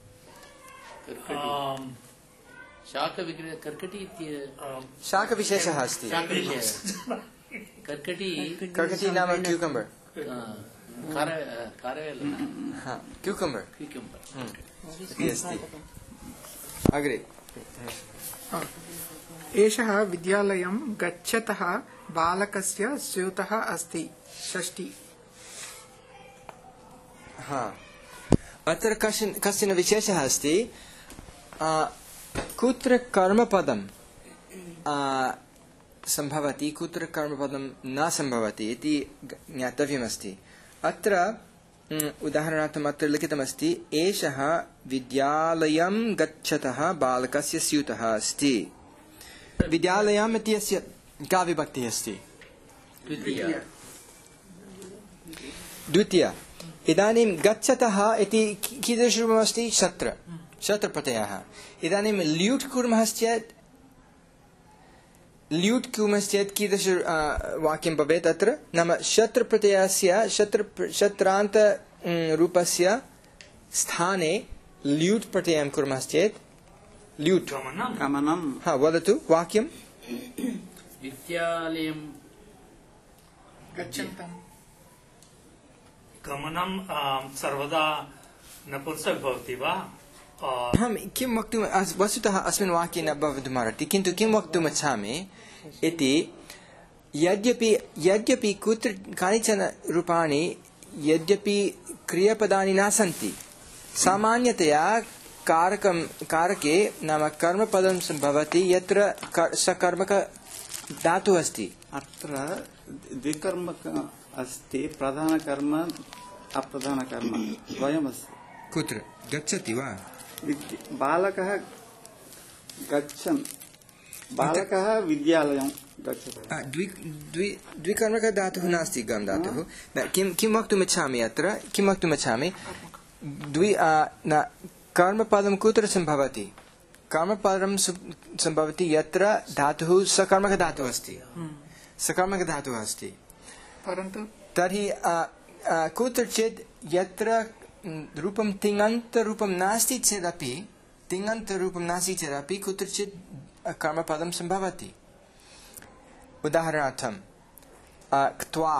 कर्कटी शाकविक्रे कर्कटी इति शाकविशेषः अस्ति शाकविषयः कर्कटी कर्कटी नाम क्यूकम्बर् कार कारवेल हा क्यूकम्बर् क्यूकम्बर् इति अस्ति अग्रे एषः विद्यालयं गच्छतः बालकस्य स्यूतः अस्ति षष्टि हा अत्र कश्चन कश्चन विशेषः अस्ति आ, कुत्र कर्मपदं आ, सम्भवति कुत्र कर्मपदं न सम्भवति इति ज्ञातव्यमस्ति अत्र म्, उदाहरणार्थम् अत्र लिखितमस्ति एषः विद्यालयं गच्छतः बालकस्य स्यूतः अस्ति विद्यालयम् इत्यस्य का विभक्तिः अस्ति द्वितीया द्वितीया इदानीं गच्छतः इति की- कीदृशरूपमस्ति शत्र शत्रप्रत्ययः इदानीं ल्यूट् कुर्मः चेत् ल्यूट् कुर्मश्चेत् कीदृश आ, वाक्यं भवेत् अत्र नाम शत्रप्रत्ययस्य शत्र शत्रान्त म्, रूपस्य स्थाने ल्यूट् प्रत्ययं कुर्मश्चेत् ल्यूट् गमनं हा वदतु वाक्यं विद्यालयं गच्छन्तम् गमनं आम्, सर्वदा नपुंसक भवति वा आ, अहं किं वक्तुम् अस्- वस्तुतः अस्मिन् वाक्ये न भवितुमर्हति किन्तु किं वक्तुमिच्छामि इति यद्यपि यद्यपि कुत्र कानिचन रूपाणि यद्यपि क्रियापदानि न सन्ति सामान्यतया कारकं कारके नाम कर्मपदं भवति यत्र कर्- सकर्मक धातुः अस्ति अत्र द्विकर्मक अस्ति प्रधानकर्म अप्रधानकर्म द्वयमस्ति कुत्र गच्छति वा विद्य- बालकः गच्छन् बालकः विद्यालयं गच्छति आ, द्वि द्वि द्विकर्मकधातुः नास्ति गम् धातुः न, किं किं वक्तुमिच्छामि अत्र किं वक्तुमिच्छामि द्वि आ, न कर्मपदं कुत्र सम्भवति कर्मपदं सु- सम्भवति यत्र धातुः सकर्मकधातुः अस्ति सकर्मकधातुः अस्ति परन्तु तर्हि आ, आ, कुत्रचित् यत्र म्, रूपं तिङन्तरूपं नास्ति चेदपि तिङन्तरूपं नास्ति चेदपि कुत्रचित् आ, कर्मपदं सम्भवति उदाहरणार्थं आ, क्त्वा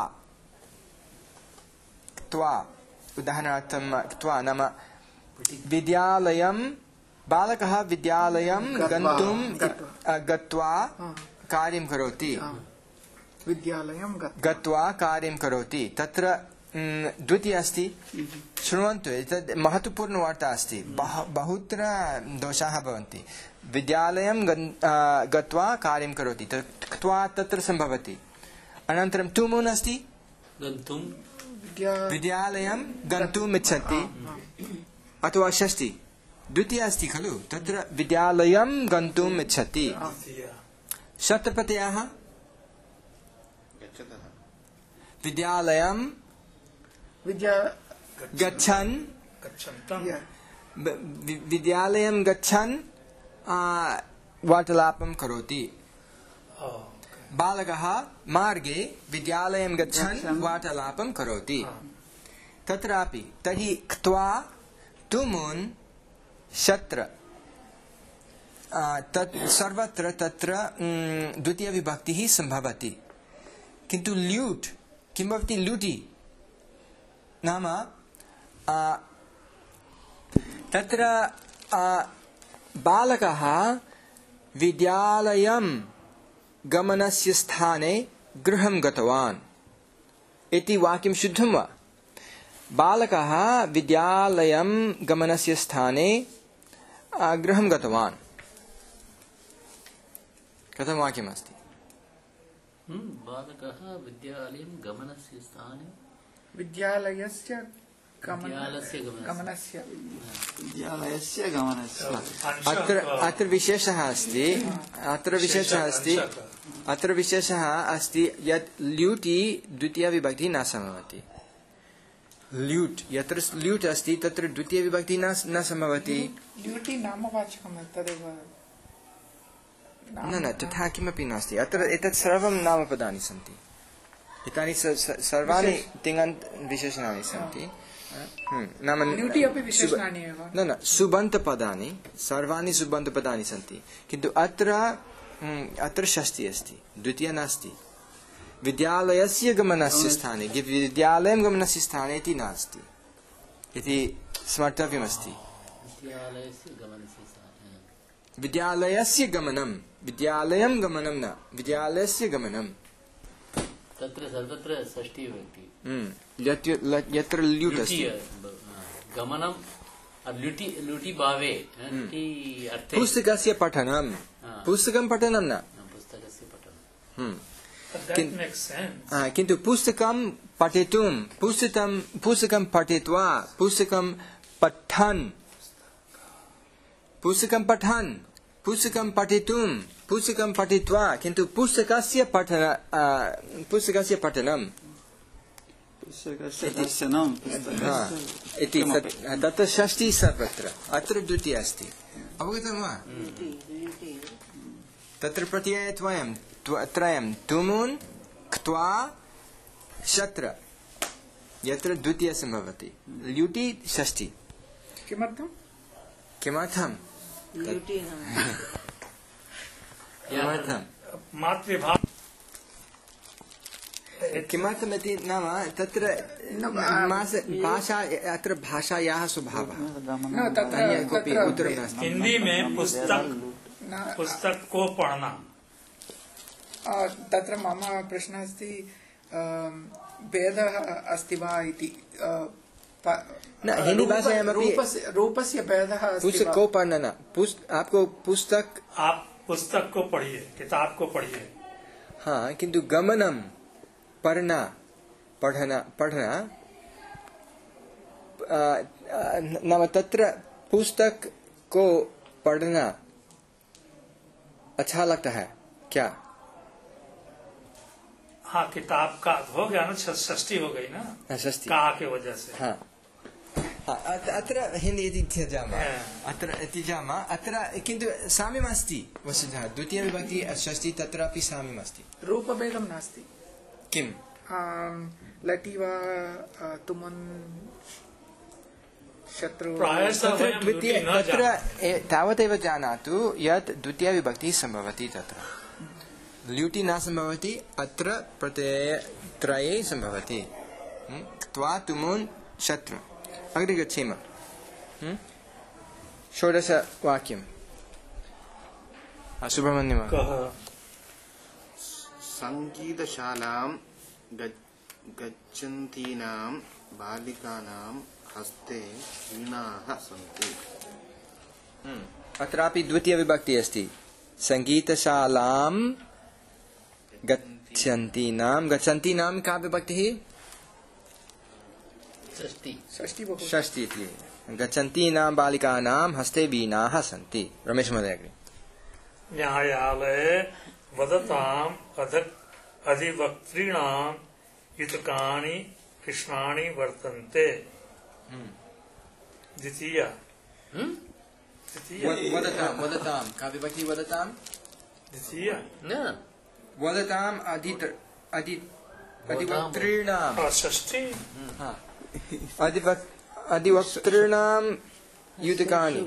क्त्वा उदाहरणार्थं क्त्वा नाम विद्यालयं बालकः विद्यालयं गत्वा, गन्तुं गत्वा। आ, गत्वा कार्यं करोति विद्यालयं गत्वा गत्वा कार्यं करोति तत्र म्, द्वितीया अस्ति शृण्वन्तु एतद् महत्वपूर्णवार्ता अस्ति बह- बहुत्र दोषाः भवन्ति विद्यालयं गन्- आ, गत्वा कार्यं करोति तत् क्त्वा तत्र सम्भवति अनन्तरं तुमुन् अस्ति गन्तुं विद्या विद्यालयं गन्तुम् इच्छति अथवा षष्टि द्वितीया अस्ति खलु तत्र विद्यालयं गन्तुम् इच्छति शत्रप्रत्ययः गच्छतः विद्यालयं विद्या गच्छन् गच्छन्तं या, ब- वि- विद्यालयं गच्छन् आ, वार्तालापं करोति आ, बालकः मार्गे विद्यालयं गच्छन् वार्तालापं करोति तत्रापि तर्हि क्त्वा तुमुन् शत्र आ, तत् सर्वत्र तत्र म्, द्वितीयविभक्तिः सम्भवति किन्तु ल्यूट् किं भवति ल्यूटि नाम आ, तत्र आ, बालकः विद्यालयं गमनस्य स्थाने गृहं गतवान् इति वाक्यं शुद्धं वा बालकः विद्यालयं गमनस्य स्थाने गृहं गतवान्। कथं वाक्यमस्ति? बालकः विद्यालयं गमनस्य स्थाने विद्यालयस्य गमन- विद्यालयस्य गमनस्य गमनस्य विद्यालयस्य गमनस्य अत्र अत्र विशेषः अस्ति अत्र विशेषः अस्ति अत्र विशेषः अस्ति यत् ल्यूटि द्वितीयविभक्तिः न सम्भवति। ल्यूट् यत्र ल्यूट् अस्ति तत्र द्वितीयविभक्तिः न न सम्भवति। ल्यूटि नामवाचकं तदेव न न तथा किमपि नास्ति। अत्र एतत् सर्वं नामपदानि सन्ति। एतानि स- स- सर्वाणि तिङन्त विशेषणानि सन्ति। हम्म, नाम ल्यूटि अपि विशेषणानि एव। न न सुबन्तपदानि सर्वाणि सुबन्तपदानि सन्ति, किन्तु अत्र हम्म, अत्र षष्ठी अस्ति, द्वितीया नास्ति। विद्यालयस्य गमनस्य स्थाने विद्यालयं गमनस्य स्थाने इति नास्ति इति स्मर्तव्यमस्ति। विद्यालयस्य गमनस्य स्थाने विद्यालयस्य गमनं विद्यालयं गमनं न विद्यालयस्य गमनं। तत्र सर्वत्र षष्ठी विभक्ति हम्म, यत्- ल- यत्र ल्यूट् लुटि अस्ति। गमनं लुटि लुटि भावे लुटि अर्थे पुस्तकस्य पठनं पुस्तकं पठनं न। पुस्तकस्य पठनं हम्म, That Kin- makes sense. आ, किन्तु पुस्तकं पठितुं पुस्तकं पुस्तकं पठित्वा पुस्तकं पठन् पुस्तकं पठन् पुस्तकं पठितुं पुस्तकं पठित्वा किन्तु पुस्तकस्य पठन आ, पुस्तकस्य पठनं पुस्तकस्य दर्शनं हा, इति तत्- तत्र षष्ठी सर्वत्र अत्र द्वितीया अस्ति। अवगतं वा? तत्र प्रत्ययद्वयं त्व- त्रयं तुमुन् क्त्वा शत्र यत्र द्वितीया सम्भवति ल्यूटि षष्ठी। किमर्थं? किमर्थं ल्यूटि नाम किमर्थं मातृभाषा किमर्थमिति नाम तत्र मास- भाषा अत्र भाषायाः स्वभावः। न तत्र अन्य कोऽपि तत्र उत्तरं नास्ति। हिंदी में पुस्तक न- पुस्तक को पढ़ना आ, तत्र मम प्रश्नः अस्ति आम्, भेदः अस्ति वा इति आ, प- न, हिंदी भाषायामपि- रूपस्य रूपस्य भेदः अस्ति पुस्तक वा? को पढ़ना न पुस्त आपको पुस्तक आप पुस्तक को पढ़िए किताब को पढ़िए हाँ किंतु गमनम पढ़ना पढ़ना पढ़ना आ, आ, नाम तत्र पुस्तक को पढ़ना अच्छा लगता है क्या? हाँ किताब का हो गया ना ष- षष्ठी हो गई ना हाँ, षष्ठी। का के वजह से हाँ हाँ, अत- अत्र हिंदी इति त्यजामः हाँ। अत्र त्यजामः अत्र किन्तु साम्यमस्ति वस्तुतः द्वितीयविभक्ति षष्ठी तत्रापि साम्यमस्ति। रूपभेदं नास्ति। किम्? आम्, लटि वा आ, तुमन् शत्रु प्रायशः तत्र वयं द्वितीय द्वितीय न तत्र जानीमः। ए- तावदेव जानातु यत् द्वितीयविभक्तिः सम्भवति तत्र ल्यूटि न सम्भवति अत्र प्रत्ययत्रये सम्भवति। हम्म? त्वा तुमुन् शत्रु अग्रे गच्छेम। हम्म? षोडशवाक्यं सुब्रह्मण्यं कः संगीतशालां गच्- गच्छन्तीनां बालिकानां हस्ते वीणाः सन्ति। अत्रापि द्वितीयविभक्तिः अस्ति। सङ्गीतशालां गच्छन्तीनां गच्छन्तीनां का विभक्तिः? षष्ठी षष्ठी बहु षष्ठी इति। गच्छन्तीनां बालिकानां हस्ते वीणाः सन्ति। रमेश महोदय अग्रे। न्यायालये वदताम् अध अधिवक्तॄणां युतकानि कृष्णानि वर्तन्ते। द्वितीया द्वितीया वदतां वदतां का विभक्तिः? वदतां द्वितीया न वदताम् अधि अधि अधिवक्तॄणां और षष्ठी हाँ। अधिवक् अधिवक्तॄणां युतकानि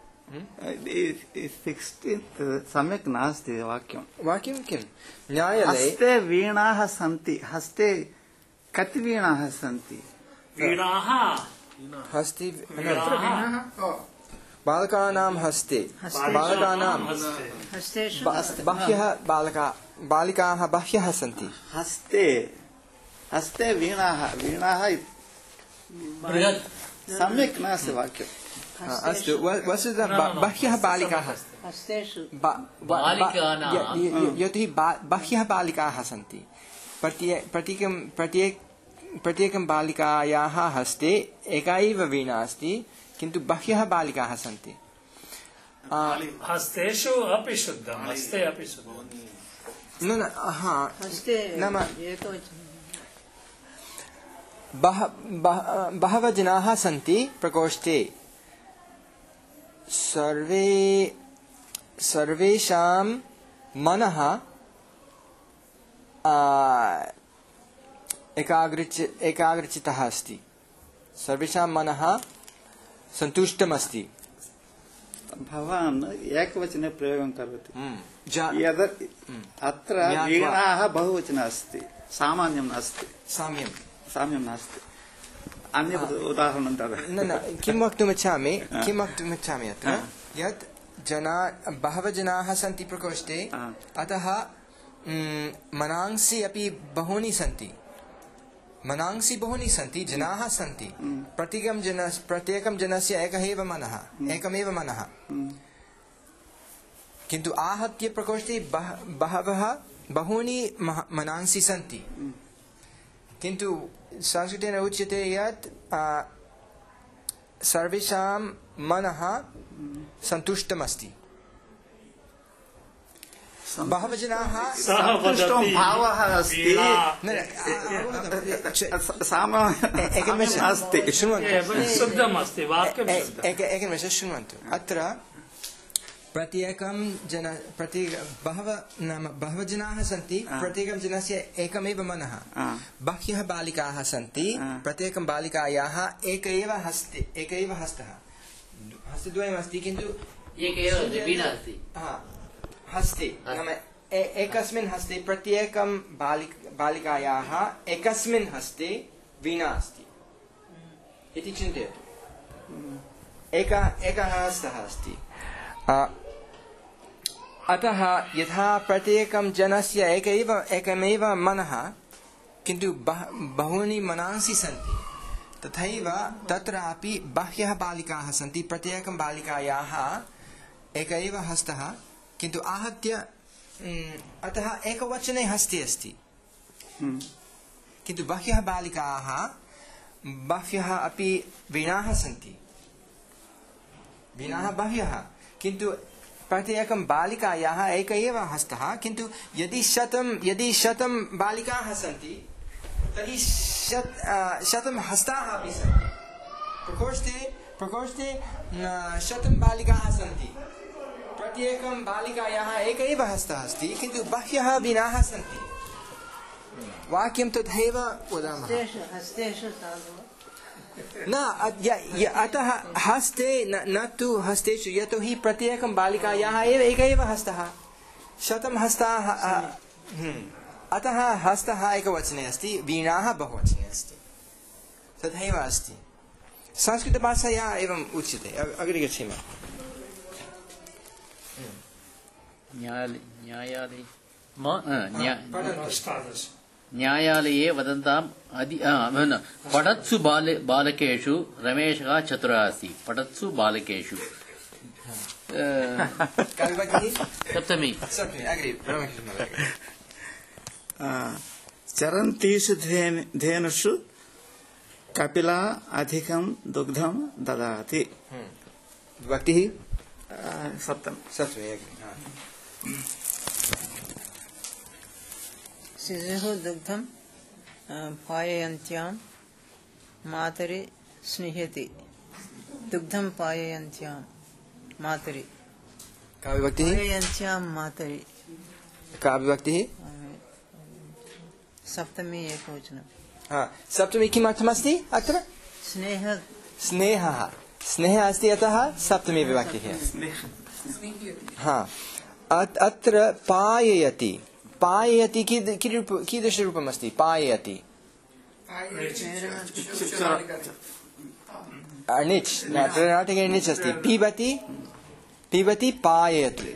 सिक्स्टीन्त् सम्यक् नास्ति वाक्यं। वाक्यं किं? न्यायालये हस्ते वीणाः सन्ति। हस्ते कति वीणाः सन्ति? वीणाः हस्ति वीणाः ओ, बालकानां हस्ते बालकानां हस्ते हस्तेषु बा- बह्व्यः बालका बालिकाः बह्व्यः सन्ति। हस्ते हस्ते वीणाः वीणाः बृहत् सम्यक् नास्ति वाक्यम् हा, अस्तु व- वस्तुतः ब- बह्यः बालिकाः हस्तेषु ब- ब- बालिकानां- य- य- यतोहि बा- बह्यः बालिकाः सन्ति प्रत्ये प्रत्येकं प्रत्येक प्रत्येकं बालिकायाः हस्ते एका एव वीणा अस्ति किन्तु बह्यः बालिकाः सन्ति आ, हस्तेषु अपि शुद्धं हस्ते अपि शुद्धं न न हा हस्ते नाम एकवचनं बह बह- बहवः जनाः सन्ति प्रकोष्ठे सर्वे सर्वेषां मनः आ, एकाग्रचि एकाग्रचितः अस्ति सर्वेषां मनः सन्तुष्टमस्ति भवान् एकवचने प्रयोगं करोति जा- यद् अत्र ज्ञात्वा। वीणाः बहुवचनम् अस्ति सामान्यं नास्ति साम्यं साम्यं नास्ति अन्य उदाहरणं तद् न न किं वक्तुमिच्छामि किं वक्तुमिच्छामि अत्र यत् जना बहवः जनाः सन्ति प्रकोष्ठे हा। अतः म्, मनांसि अपि बहूनि सन्ति मनांसि बहूनि सन्ति जनाः सन्ति प्रत्येकं जन प्रत्येकं जनस्य एकः एव मनः एकमेव मनः किन्तु आहत्य प्रकोष्ठे बह बहवः बहूनि मह- मनांसि सन्ति किन्तु संस्कृतेन उच्यते यत् आ, सर्वेषां मनः सन्तुष्टमस्ति बहवः जनाः सः सन्तुष्टो वदति भावः अस्ति वीणा न, न, आ, आ, सामान्य एकनिमेषं नास्ति शृण्वन्तु शुद्धम् अस्ति वाक्यं ए- शुद्धम् एक एकनिमेषं शृण्वन्तु अत्र प्रत्येकं जन प्रत्येक बहवः नाम बहवः जनाः सन्ति प्रत्येकं जनस्य एकमेव मनः आ। बह्यः बालिकाः सन्ति आ। प्रत्येकं बालिकायाः एक एव हस्ते एक एव हस्तः हस्तद्वयमस्ति किन्तु एकैव वीणा अस्ति हा, हस्ते नाम ए- एकस्मिन् हस्ते प्रत्येकं बालिक बालिकायाः एकस्मिन् हस्ते वीणा अस्ति इति चिन्तयतु एकः एकः हस्तः अस्ति आ, अतः यथा प्रत्येकं जनस्य एक एव एकमेव मनः किन्तु बह बहूनि मनांसि सन्ति तथैव तत्रापि बह्यः बालिकाः सन्ति प्रत्येकं बालिकायाः एक एव हस्तः किन्तु आहत्य म्, अतः एकवचने हस्ते अस्ति किन्तु बह्यः बालिकाः बह्यः अपि वीणाः सन्ति वीणाः बह्यः किन्तु प्रत्येकं बालिकायाः एक एव हस्तः किन्तु यदि शतं यदि शतं बालिकाः सन्ति तर्हि शत आ, शतं हस्ताः अपि सन्ति प्रकोष्ठे प्रकोष्ठे न, शतं बालिकाः सन्ति प्रत्येकं बालिकायाः एक एव हस्तः अस्ति किन्तु बह्यः वीणाः सन्ति वाक्यं तथैव वदामः हस्तेषु हस्तेषु साधु न अ- य- य- अतः हस्ते न, न तु हस्तेषु यतोहि प्रत्येकं बालिकायाः एव एक एव हस्तः शतं हस्ताः अ, हम्म। अतः हस्तः एकवचने अस्ति वीणाः बहुवचने अस्ति तथैव अस्ति संस्कृतभाषया एवम् उच्यते अ- अग्रे गच्छेम न्यायालय न्यायालये म- अ, न्या- अष्टादश न्यायालये वदन्ताम् अधि अ, न, पठत्सु बाल बालकेषु रमेशः चतुरः अस्ति पठत्सु बालकेषु अ, काव्यवाक्यैः सप्तमी सप्तमी अग्रे रमेशमहोदय। आ, चरन्तीषु धेन- धेनुषु कपिला अधिकं दुग्धं ददाति विभक्तिः आ, सप्तम सप्तमी अग्रे हा। शिशुः दुग्धं अ, पाययन्त्यां मातरि स्निह्यति दुग्धं पाययन्त्यां मातरि का विभक्तिः पाययन्त्यां मातरि का विभक्तिः अ, सप्तमी एकवचनं हा सप्तमी किमर्थमस्ति अत्र स्नेह स्नेहः स्नेहः अस्ति अतः सप्तमी विभक्तिः हा अत्- अत्र पाययति पाययति कीद कीदृप- कीदृशरूपम् अस्ति पाययति अणिच् नाटके णिच् अस्ति पिबति पिबति पाययति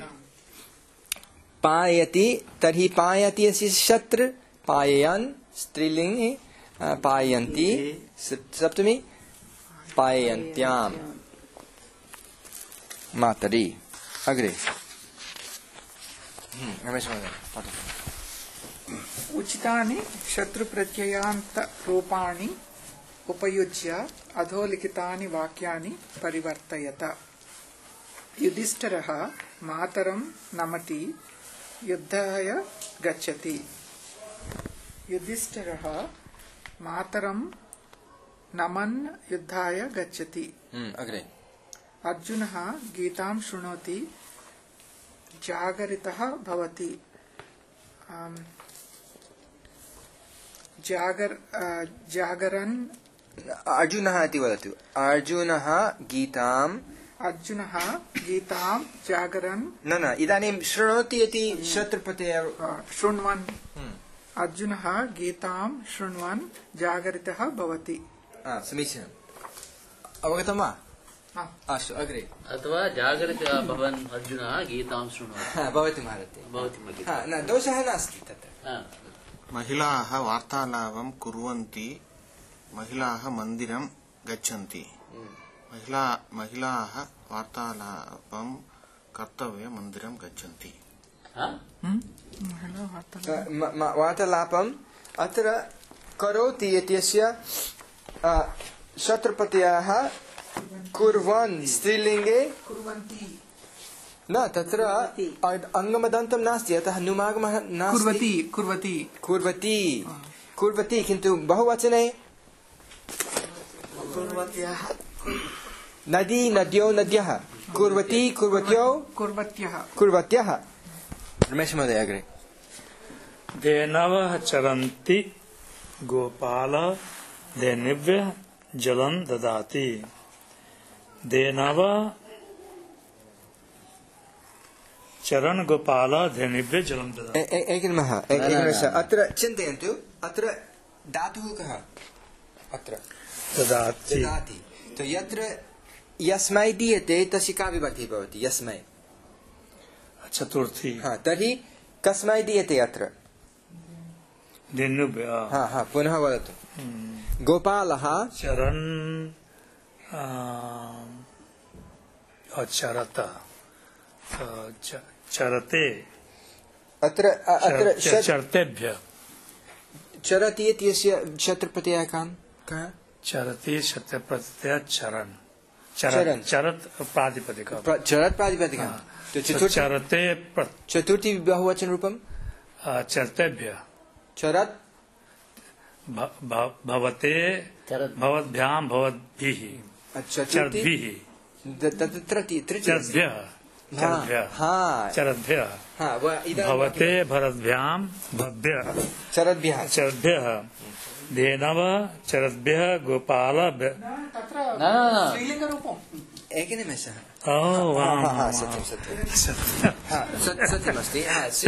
पाययति तर्हि पाययति अस्ति शत्र पाययन् स्त्रीलिङ्गे पायन्ति सप्तमी पायन्त्याम् मातरि अग्रे रमेश महोदय उचितानि शत्रुप्रत्ययान्त रूपाणि उपयुज्य अधोलिखितानि वाक्यानि परिवर्तयत। युधिष्ठिरः मातरं नमति युद्धाय गच्छति। युधिष्ठिरः मातरं नमन् युद्धाय गच्छति। अग्रे अर्जुनः गीतां शृणोति जागरितः भवति। जागर जागरन् अर्जुनः इति वदतु। अर्जुनः गीतां अर्जुनः गीतां जागरन् न न इदानीं शृणोति इति शत्रुप्रत्यय शृण्वन् अर्जुनः गीतां शृण्वन् जागरितः भवति। समीचीनम् अवगतं वा? अस्तु अग्रे अथवा जागरितः भवन् अर्जुनः गीतां शृणोति भवति भारते भवति न दोषः नास्ति तत्र। महिलाः वार्तालापं कुर्वन्ति महिलाः मन्दिरं गच्छन्ति महिला महिलाः वार्तालापं कर्तव्य मन्दिरं गच्छन्ति वार्तालापम् अत्र करोति इत्यस्य शत्रुप्रत्ययः कुर्वन् स्त्रीलिङ्गे न तत्र अङ्गमदन्तं नास्ति अतः नुमागमः नास्ति। कुर्वति कुर्वति कुर्वति किन्तु बहुवचने नदी नद्यो नद्यः कुर्वति कुर्वत्यो कुर्वत्यः कुर्वत्यः। रमेश महोदय अग्रे धेनवः चरन्ति गोपाल धेनुभ्यः जलं ददाति। धेनव चरण गोपाल धेनुभ्यः जलं ददाति। एकनिमः एकनिमेष अत्र चिन्तयन्तु अत्र धातुः कः अत्र ददाति ददाति तो यत्र यस्मै दीयते तस्य का विभक्तिः भवति यस्मै चतुर्थी हा तर्हि कस्मै दीयते अत्र धेनुभ्यः हा हा पुनः वदतु गोपालः चरन् चरत चरते अत्र अत्र चरतेभ्यः चरति इत्यस्य शत्रुप्रत्ययः कान् कः चरति शत्रुप्रत्यय चरण चरन् चरत् प्रातिपदिकः चरत् प्रातिपदिकः चरते चतुर्थी बहुवचन रूपं चरतेभ्यः चरत् भवते भवद्भ्यां भवद्भिः चरद्भिः चरद्भ्यः चरद्भ्यः भवते भरद्भ्यां भवद्भ्यः चरद्भ्यः चरद्भ्यः धेनव चरद्भ्यः गोपाल स्त्रीलिङ्गरूपम् एकनिमेषः सत्यं सत्यमस्ति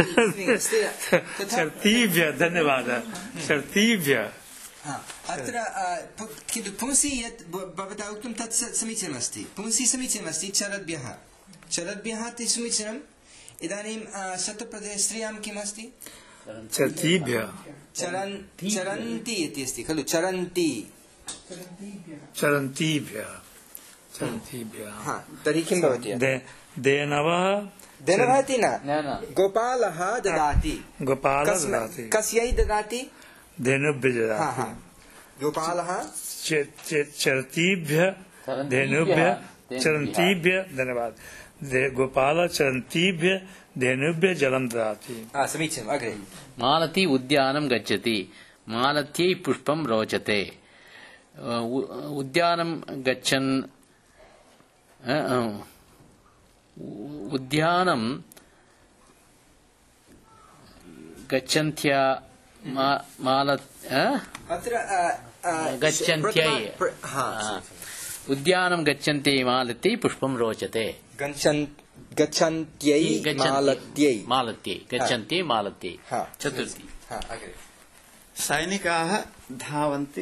चर्तीभ्यः धन्यवादः चर्तीभ्यः अत्र किन्तु पुंसि यत् भवता उक्तं तत् समीचीनमस्ति पुंसि समीचीनमस्ति चरद्भ्यः चरद्भ्यः इति समीचीनम् इदानीं शत्रुप्रत्यये स्त्रियां किम् अस्ति चर्तीभ्यः चरन् चरन्ति इति अस्ति खलु चरन्ति चरन्तीभ्यः चरन्तीभ्यः तर्हि किं भवति धेनवः धेनवः इति न गोपालः ददाति गोपालः ददाति कस्यै ददाति धेनुभ्यः ददाति गोपालः चरतीभ्यः धेनुभ्यः चरन्तीभ्यः धन्यवाद गोपाल चरन्तीभ्यः धेनुभ्यः जलं ददाति। समीचीनम् अग्रे मालती उद्यानं गच्छति मालत्यै पुष्पं रोचते उद्यानं गच्छन् उद्यानं गच्छन्त्या गच्छन्त्यै उद्यानं गच्छन्त्यै मालत्यै पुष्पं रोचते गच्छन्त्यै मालत्यै मालत्यै गच्छन्त्यै मालत्यै चतुर्थी सैनिकाः धावन्ति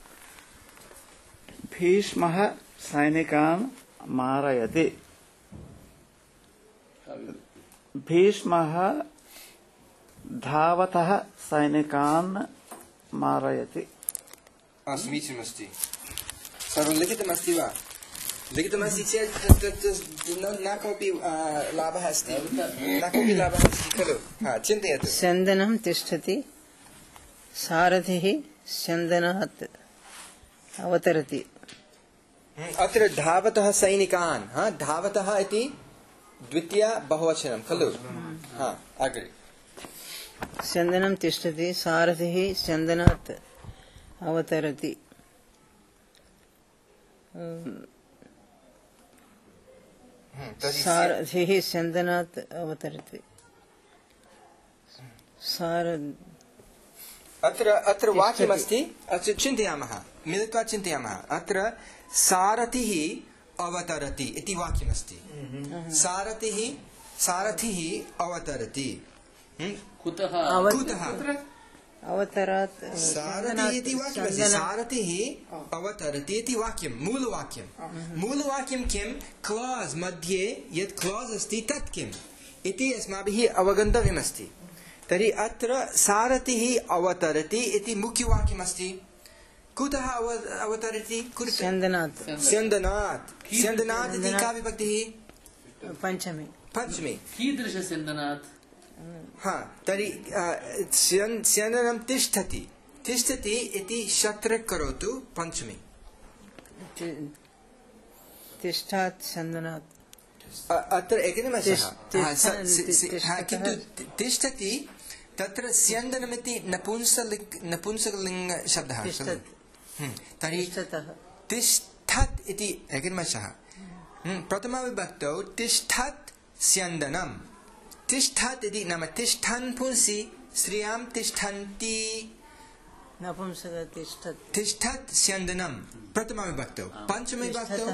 भीष्मः सैनिकान् मारयति भीष्मः धावतः सैनिकान् मारयति समीचीनमस्ति सर्वं लिखितमस्ति वा लिखितमस्ति चेत् न कोऽपि लाभः अस्ति न कोऽपि लाभः अस्ति खलु हा चिन्तयतु स्यन्दनं तिष्ठति सारथिः स्यन्दनात् अवतरति अत्र धावतः सैनिकान् हा धावतः इति द्वितीय बहुवचनं खलु हा अग्रे स्यन्दनं तिष्ठति सारथिः स्यन्दनात् अवतरति सारथिः स्यन्दनात् अवतरति सार अत्र अत्र वाक्यमस्ति अत्र चिन्तयामः मिलित्वा चिन्तयामः अत्र सारथिः अवतरति इति वाक्यमस्ति सारथिः सारथिः अवतरति कुतः कुतः अवतरात् सारथिः इति वाक्यमस्ति सारथिः अवतरति इति वाक्यं मूलवाक्यं मूलवाक्यं किं क्लास् मध्ये यत् क्लास् अस्ति तत् किम् इति अस्माभिः अवगन्तव्यमस्ति तर्हि अत्र सारथिः अवतरति इति मुख्यवाक्यमस्ति कुतः अवतरति स्यन्दनात् स्यन्दनात् स्यन्दनात् इति का विभक्तिः पञ्चमी पञ्चमी कीदृशस्यन्दनात् हा तर्हि स्यन्दनं तिष्ठति तिष्ठति इति शत्र करोतु पञ्चमी तिष्ठात् स्यन्दनात् अत्र एकनिमेषः किन्तु तिष्ठति तत्र स्यन्दनमिति नपुंसलिङ्ग नपुंसकलिङ्गशब्दः तर्हि तिष्ठत् इति एकनिमेषः प्रथमविभक्तौ तिष्ठत् स्यन्दनं तिष्ठत् इति नाम तिष्ठन् पुंसि स्त्रियां तिष्ठन्ति नपुंसक तिष्ठत् तिष्ठत् स्यन्दनं प्रथमविभक्तौ पञ्चमविभक्तौ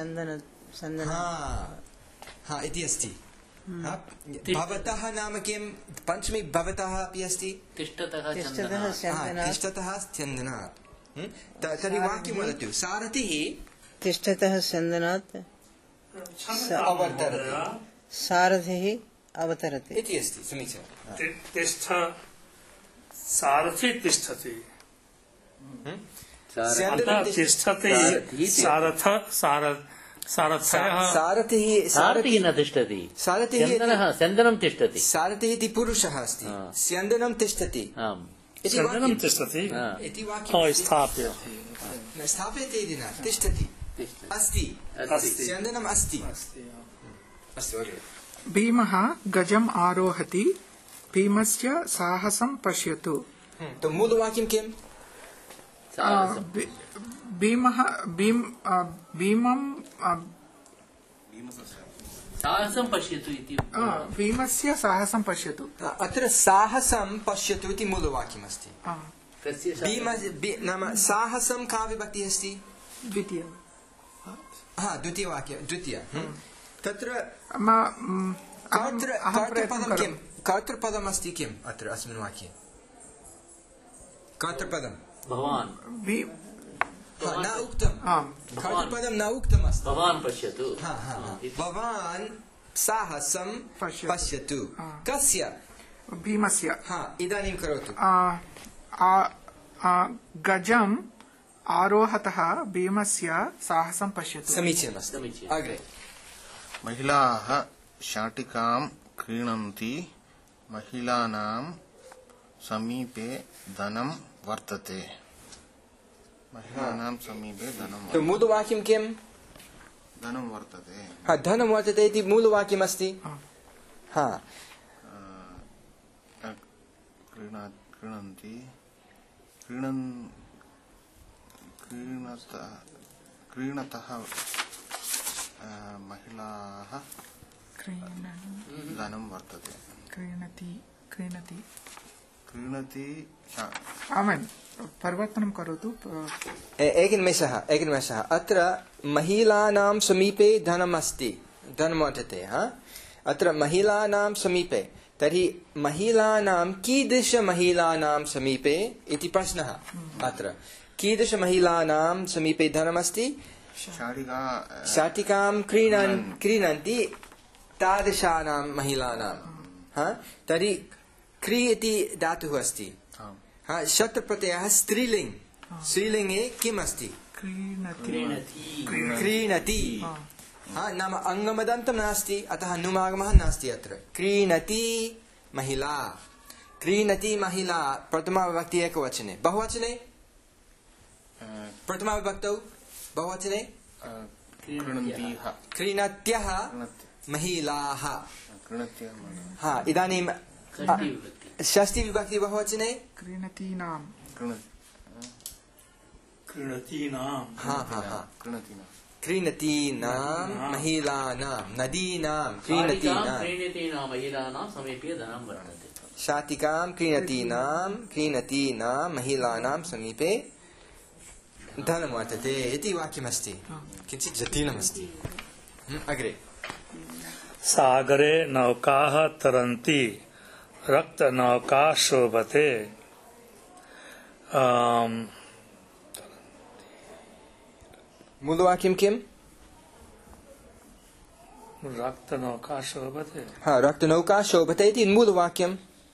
हा इति अस्ति भवतः नाम किं पञ्चमी भवतः अपि अस्ति तिष्ठतः तिष्ठतः स्यन्दनात् तर्हि वाक्यं वदतु सारथिः तिष्ठतः स्यन्दनात् अवतरति सारथिः अवतरति इति अस्ति समीचीनं तिष्ठ सारथि तिष्ठति तिष्ठति सारथ सारथ सारथिः सारथिः न तिष्ठति स्यन्दनः स्यन्दनं तिष्ठति सारथिः इति पुरुषः अस्ति स्यन्दनं तिष्ठति स्यन्दनं तिष्ठति इति वाक्यं स्थाप्य स्थाप्यते इति न तिष्ठति अस्ति स्यन्दनम् अस्ति अस्तु भीमः गजम् आरोहति भीमस्य साहसं पश्यतु तो मूलवाक्यं किम् भीमः भीम भीमं साहसं पश्यतु इति भीमस्य साहसं पश्यतु अत्र साहसं पश्यतु इति मूलवाक्यमस्ति भीम नाम साहसं का विभक्तिः अस्ति द्वितीय हा द्वितीयवाक्य द्वितीय तत्र कर्तृपदं किं कर्तृपदम् अस्ति किम् अत्र अस्मिन् वाक्ये कर्तृपदं भवान् न उक्तं कर्तृपदं न उक्तम् अस्ति भवान् पश्यतु भवान् साहसं पश्यतु कस्य भीमस्य हा इदानीं करोतु गजम् आरोहतः भीमस्य साहसं पश्यतु समीचीनमस्ति अग्रे महिलाः शाटिकां क्रीणन्ति महिलानां समीपे धनं वर्तते महिलानां समीपे धनं तो मूलवाक्यं किं धनं वर्तते हा धनं वर्तते इति मूलवाक्यमस्ति हा क्रीणन्ति क्रीणन् क्रीणतः क्रीणतः महिलाः धनं वर्तते क्रीणति क्रीणति क्रीणति आमेन् परिवर्तनं करोतु एकनिमेषः एकनिमेषः अत्र महिलानां समीपे धनम् अस्ति धनं वर्तते हा अत्र महिलानां समीपे तर्हि महिलानां कीदृशमहिलानां समीपे इति प्रश्नः अत्र कीदृशमहिलानां समीपे धनमस्ति शाटिकां क्रीणन् क्रीणन्ति तादृशानां महिलानां हा तर्हि क्री इति धातुः अस्ति हा शत्रप्रत्ययः स्त्रीलिङ्ग् स्त्रीलिङ्गे किम् अस्ति? क्रीणति। हा, नाम अङ्गमदन्तं नास्ति, अतः नुमागमः नास्ति अत्र। क्रीणति महिला, क्रीणति महिला प्रथमाविभक्ति एकवचने। बहुवचने प्रथमाविभक्तौ बहुवचने क्रीणत्यः महिलाः। हा, इदानीं षष्ठीविभक्ति बहुवचने क्रीणतीनां। क्रीणतीनां। हा हा हा क्रीणतीनां महिलानां, नदीनां क्रीणतीनां। क्रीणतीनां महिलानां समीपे धनं वर्तते। शाटिकां क्रीणतीनां क्रीणतीनां महिलानां समीपे धनं वर्तते इति वाक्यमस्ति। किञ्चित् जटिलमस्ति। अग्रे। सागरे नौकाः तरन्ति, रक्तनौका शोभते। मूलवाक्यं किम्? रक्तनौका शोभते। हा, रक्तनौका शोभते इति मूलवाक्यं।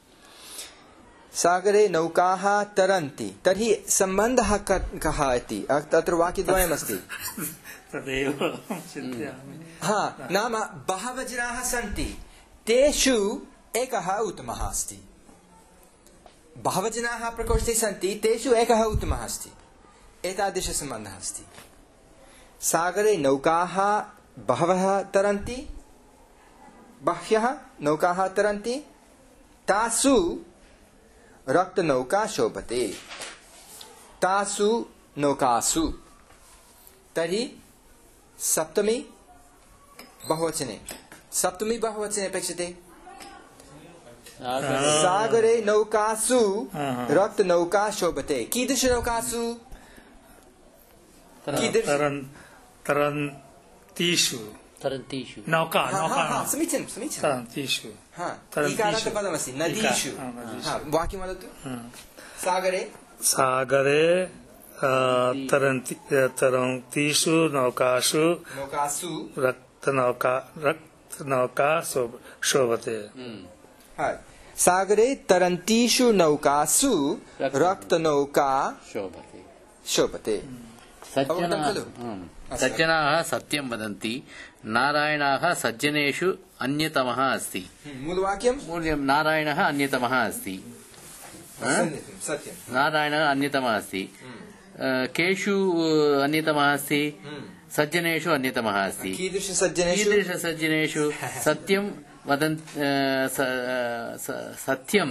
सागरे नौकाः तरन्ति, तर्हि सम्बन्धः कः इति अत्र वाक्यद्वयमस्ति। तदेव चिन्तयामि। हा, नाम बहवः जनाः सन्ति, तेषु एकः उत्तमः अस्ति। बहवः जनाः प्रकोष्ठे सन्ति, तेषु एकः उत्तमः अस्ति। एतादृशसम्बन्धः अस्ति। सागरे नौकाः बहवः तरन्ति, बह्व्यः नौकाः तरन्ति, तासु रक्तनौका शोभते। तासु नौकासु, तर्हि सप्तमी बहुवचने, सप्तमी बहुवचने अपेक्षते। सागरे नौकासु रक्तनौका शोभते। कीदृशनौकासु? तरन्तीषु। तरन्तीषु नौका नौका समीचीनं समीचीनं। तरन्तीषु। हा, इकारान्तपदमस्ति। नदीषु। हा, वाक्यं वदतु। सागरे सागरे तरन्ति तरन्तीषु नौकासु नौकासु रक्तनौका रक्तनौका शोभते। हा, सागरे तरन्तीषु नौकासु रक्तनौका शोभते। शोभते। सज्जनाः सत्यं वदन्ति, नारायणः सज्जनेषु अन्यतमः अस्ति। मूलवाक्यं मूल्यं नारायणः अन्यतमः अस्ति। सत्यं। नारायणः अन्यतमः अस्ति। केषु अन्यतमः अस्ति? सज्जनेषु अन्यतमः अस्ति। कीदृशसज्जनेषु? कीदृशसज्जनेषु? सत्यं वदन् सत्यं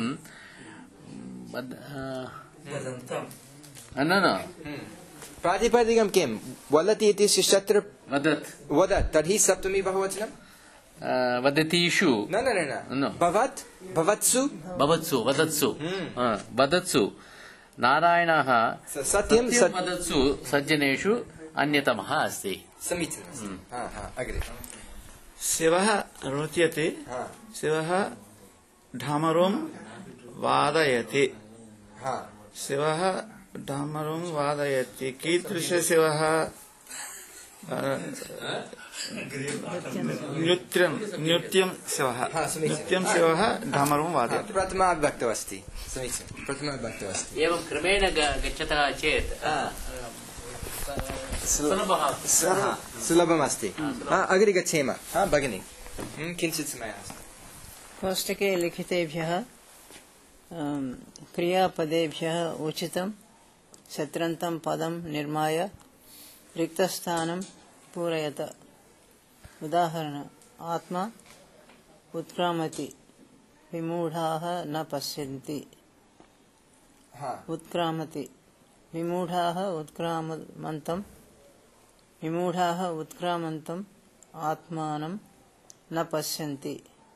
न न प्रातिपदिकं किं? वदति इति शिष्यत्र वदत् वदत्, तर्हि सप्तमी बहुवचनं वदतीषु। न न न भवत् भवत्सु भवत्सु वदत्सु वदत्सु नारायणः सत्यं वदत्सु सज्जनेषु अन्यतमः अस्ति। समीचीनम्। हा हा, अग्रे। शिवः नृत्यते, शिवः ढमरुं वादयति। हा, शिवः ढमरुं वादयति। कीदृशशिवः? नृत्यं नृत्यं शिवः नृत्यं शिवः ढमरुं वादयति। प्रथमा विभक्तौ अस्ति। समीचीनं, प्रथमा विभक्तौ अस्ति। एवं क्रमेण गच्छतः चेत् सुलभमस्ति। अग्रे गच्छेम। हा भगिनि, किञ्चित् समयः अस्ति। कोष्टके लिखितेभ्यः क्रियापदेभ्यः उचितं शत्रन्तं पदं निर्माय रिक्तस्थानं पूरयत। उदाहरण: आत्मा उत्क्रामति, विमूढाः न पश्यन्ति। उत्क्रामति, विमूढाः उत्क्रामन्तं, विमूढाः उत्क्रामन्तम् आत्मानं न पश्यन्ति।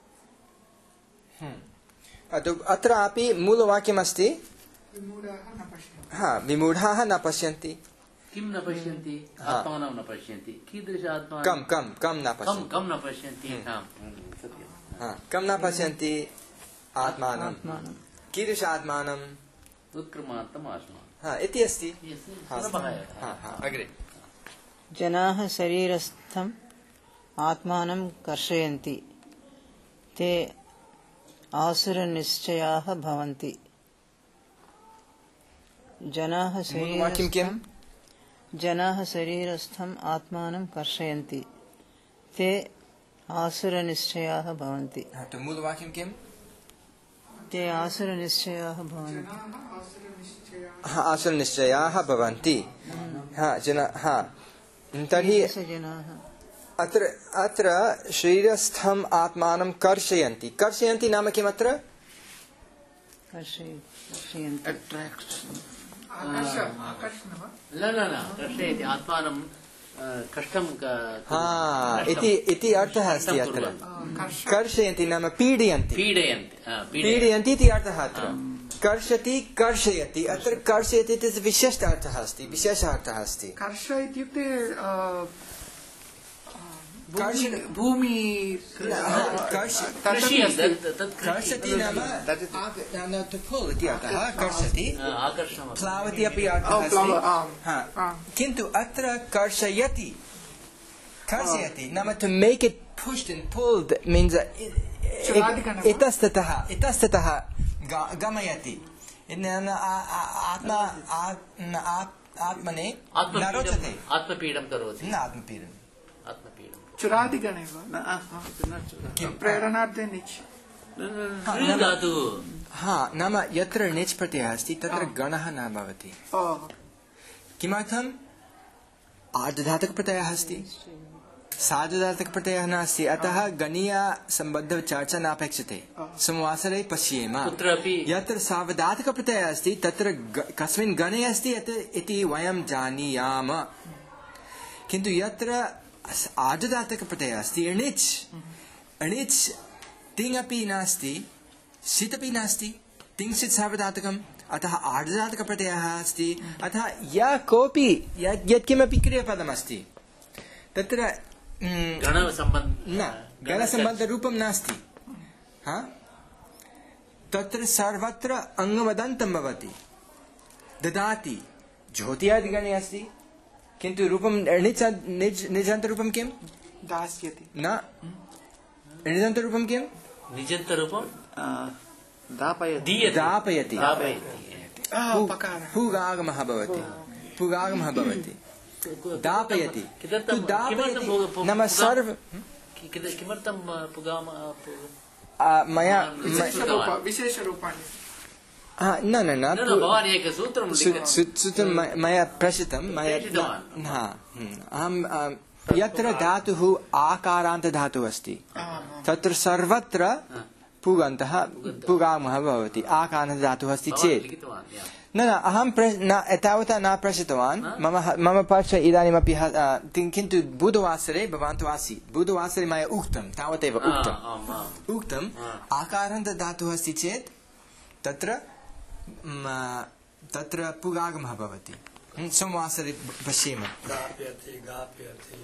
अत्रापि मूलवाक्यमस्ति। हा, विमूढाः न पश्यन्ति। किं न पश्यन्ति? आत्मानं न पश्यन्ति। कीदृश आत्मा? कं कं कं न कं कं न पश्यन्ति। हा, कं न पश्यन्ति? आत्मानं। कीदृश आत्मानं? उत्क्रमान्तम् आत्मा। हा, इति अस्ति। हा हा, अग्रे। जनाः शरीरस्थम् आत्मानं कर्षयन्ति, ते आसुरनिश्चयाः भवन्ति। जनाः वाक्यं किम्? शरीरस्थं जनाः शरीरस्थम् आत्मानं कर्षयन्ति ते आसुरनिश्चयाः भवन्ति हा, तो मूलवाक्यं किम्? ते आसुरनिश्चयाः भवन्ति हा, आसुरनिश्चयाः भवन्ति। हा जना हा तर्हि जनाः अत्र अत्र शरीरस्थम् आत्मानं कर्षयन्ति। कर्षयन्ति नाम किम्? अत्र कर्षय- कर्षयन्ति आकर्ष आकर्षण वा न न न कर्षयति आत्मानं अ, कष्टं क- हा कष्टं इति इति अर्थः अस्ति कष्टं अत्र। कुर्वन्ति। कर्ष कर्षयन्ति नाम पीडयन्ति। पीडयन्ति अ, पीडयन्ति पीडयन्ति इति अर्थः अत्र। कर्षति कर्षयति। अत्र कर्षयति इति विशिष्ट अर्थः अस्ति, विशेषः अर्थः अस्ति। कर्ष इत्युक्ते अ, कर्ष- भूमि भूमि कर्ष कृषि तदपि अस्ति। तत्- तत् कृषि। कर्षति नाम आग- न, to pull इति अर्थः कर्षति। अ, आकर्षणम् प्लावति अपि ओ, अर्थः प्लाव, अस्ति। आम्, हा। आम्। किन्तु अत्र कर्षयति कर्षयति नाम to make it pushed and pulled means चुरादिगणः वा? इतस्ततः इतस्ततः ग- गमयति। इन्- आ- आ- आत्मा आ- न- आ- आत्मने न रोचते। आत्मपीडम् आत्मपीडं करोति न आत्मपीडनम्। आत्मपीडं चुरादिगणे वा न, आ, आ, न चुरा- प्रेरणार्थे निच् क्रीड् धातुः हा नाम यत्र निच् प्रत्ययः अस्ति तत्र गणः न भवति। ओ किमर्थम्? आर्धधातुकप्रत्ययः अस्ति, सार्धधातुकप्रत्ययः नास्ति। अतः गणीयसम्बद्धचर्चा नापेक्षते। सोमवासरे पश्येम कुत्रापि यत्र सार्वधातुकप्रत्ययः अस्ति तत्र ग- कस्मिन् गणे अस्ति यत् इति वयं जानीयाम। किन्तु यत्र आर्धधातुकप्रत्ययः अस्ति अणिच् अणिच् तिङ् अपि नास्ति सित् अपि नास्ति। तिङ् सित् सार्वधातुकम् अतः आर्धधातुकप्रत्ययः अस्ति। अतः यः कोऽपि यत् यत्किमपि क्रियापदमस्ति तत्र mm, गणसम्बन्ध न गणसम्बन्धरूपं नास्ति। हा तत्र सर्वत्र अङ्गवदन्तं भवति। ददाति ज्योत्यादिगणे अस्ति किन्तु रूपं निज निज निजन्तरूपं किं? दास्यति न निजन्तरूपं किं? निजन्तरूपं आ, दापयति दीयते दापयति। दापयति आ, पकारः पुगागमः भवति पुगागमः भवति दापयति। किमर्थं- तु दापयति किमर्थं पुग- पुग- नाम पुगा- सर्व कि- कि- किमर्थं पुगाम पु- आ, मया विशेषरूप विशेषरूपाणि हा, न न न न न भवान् एकसूत्रं सु- लिख- सु- सूत्रं म- मया प्रेषितं मया प्रेषितवान्। न- हा, हम्म, अहं अं, यत्र धातुः आकारान्तधातुः अस्ति तत्र सर्वत्र पुगन्तः पुगामः भवति। आकारान्तधातुः अस्ति भवान् चेत् लिखितवान् या। न न अहं प्र- न एतावता न प्रेषितवान्। मम मम पार्श्वे इदानीमपि ह- अ, तिं- किन्तु बुधवासरे भवान् तु आसीत्। बुधवासरे मया उक्तं तावदेव आ, उक्तम् आम्, आम्। उक्तम् आकारान्तधातुः अस्ति चेत् तत्र म, तत्र पुगागमः भवति। हम्म, सोमवासरे पश्येम। गाप्यते गाप्यते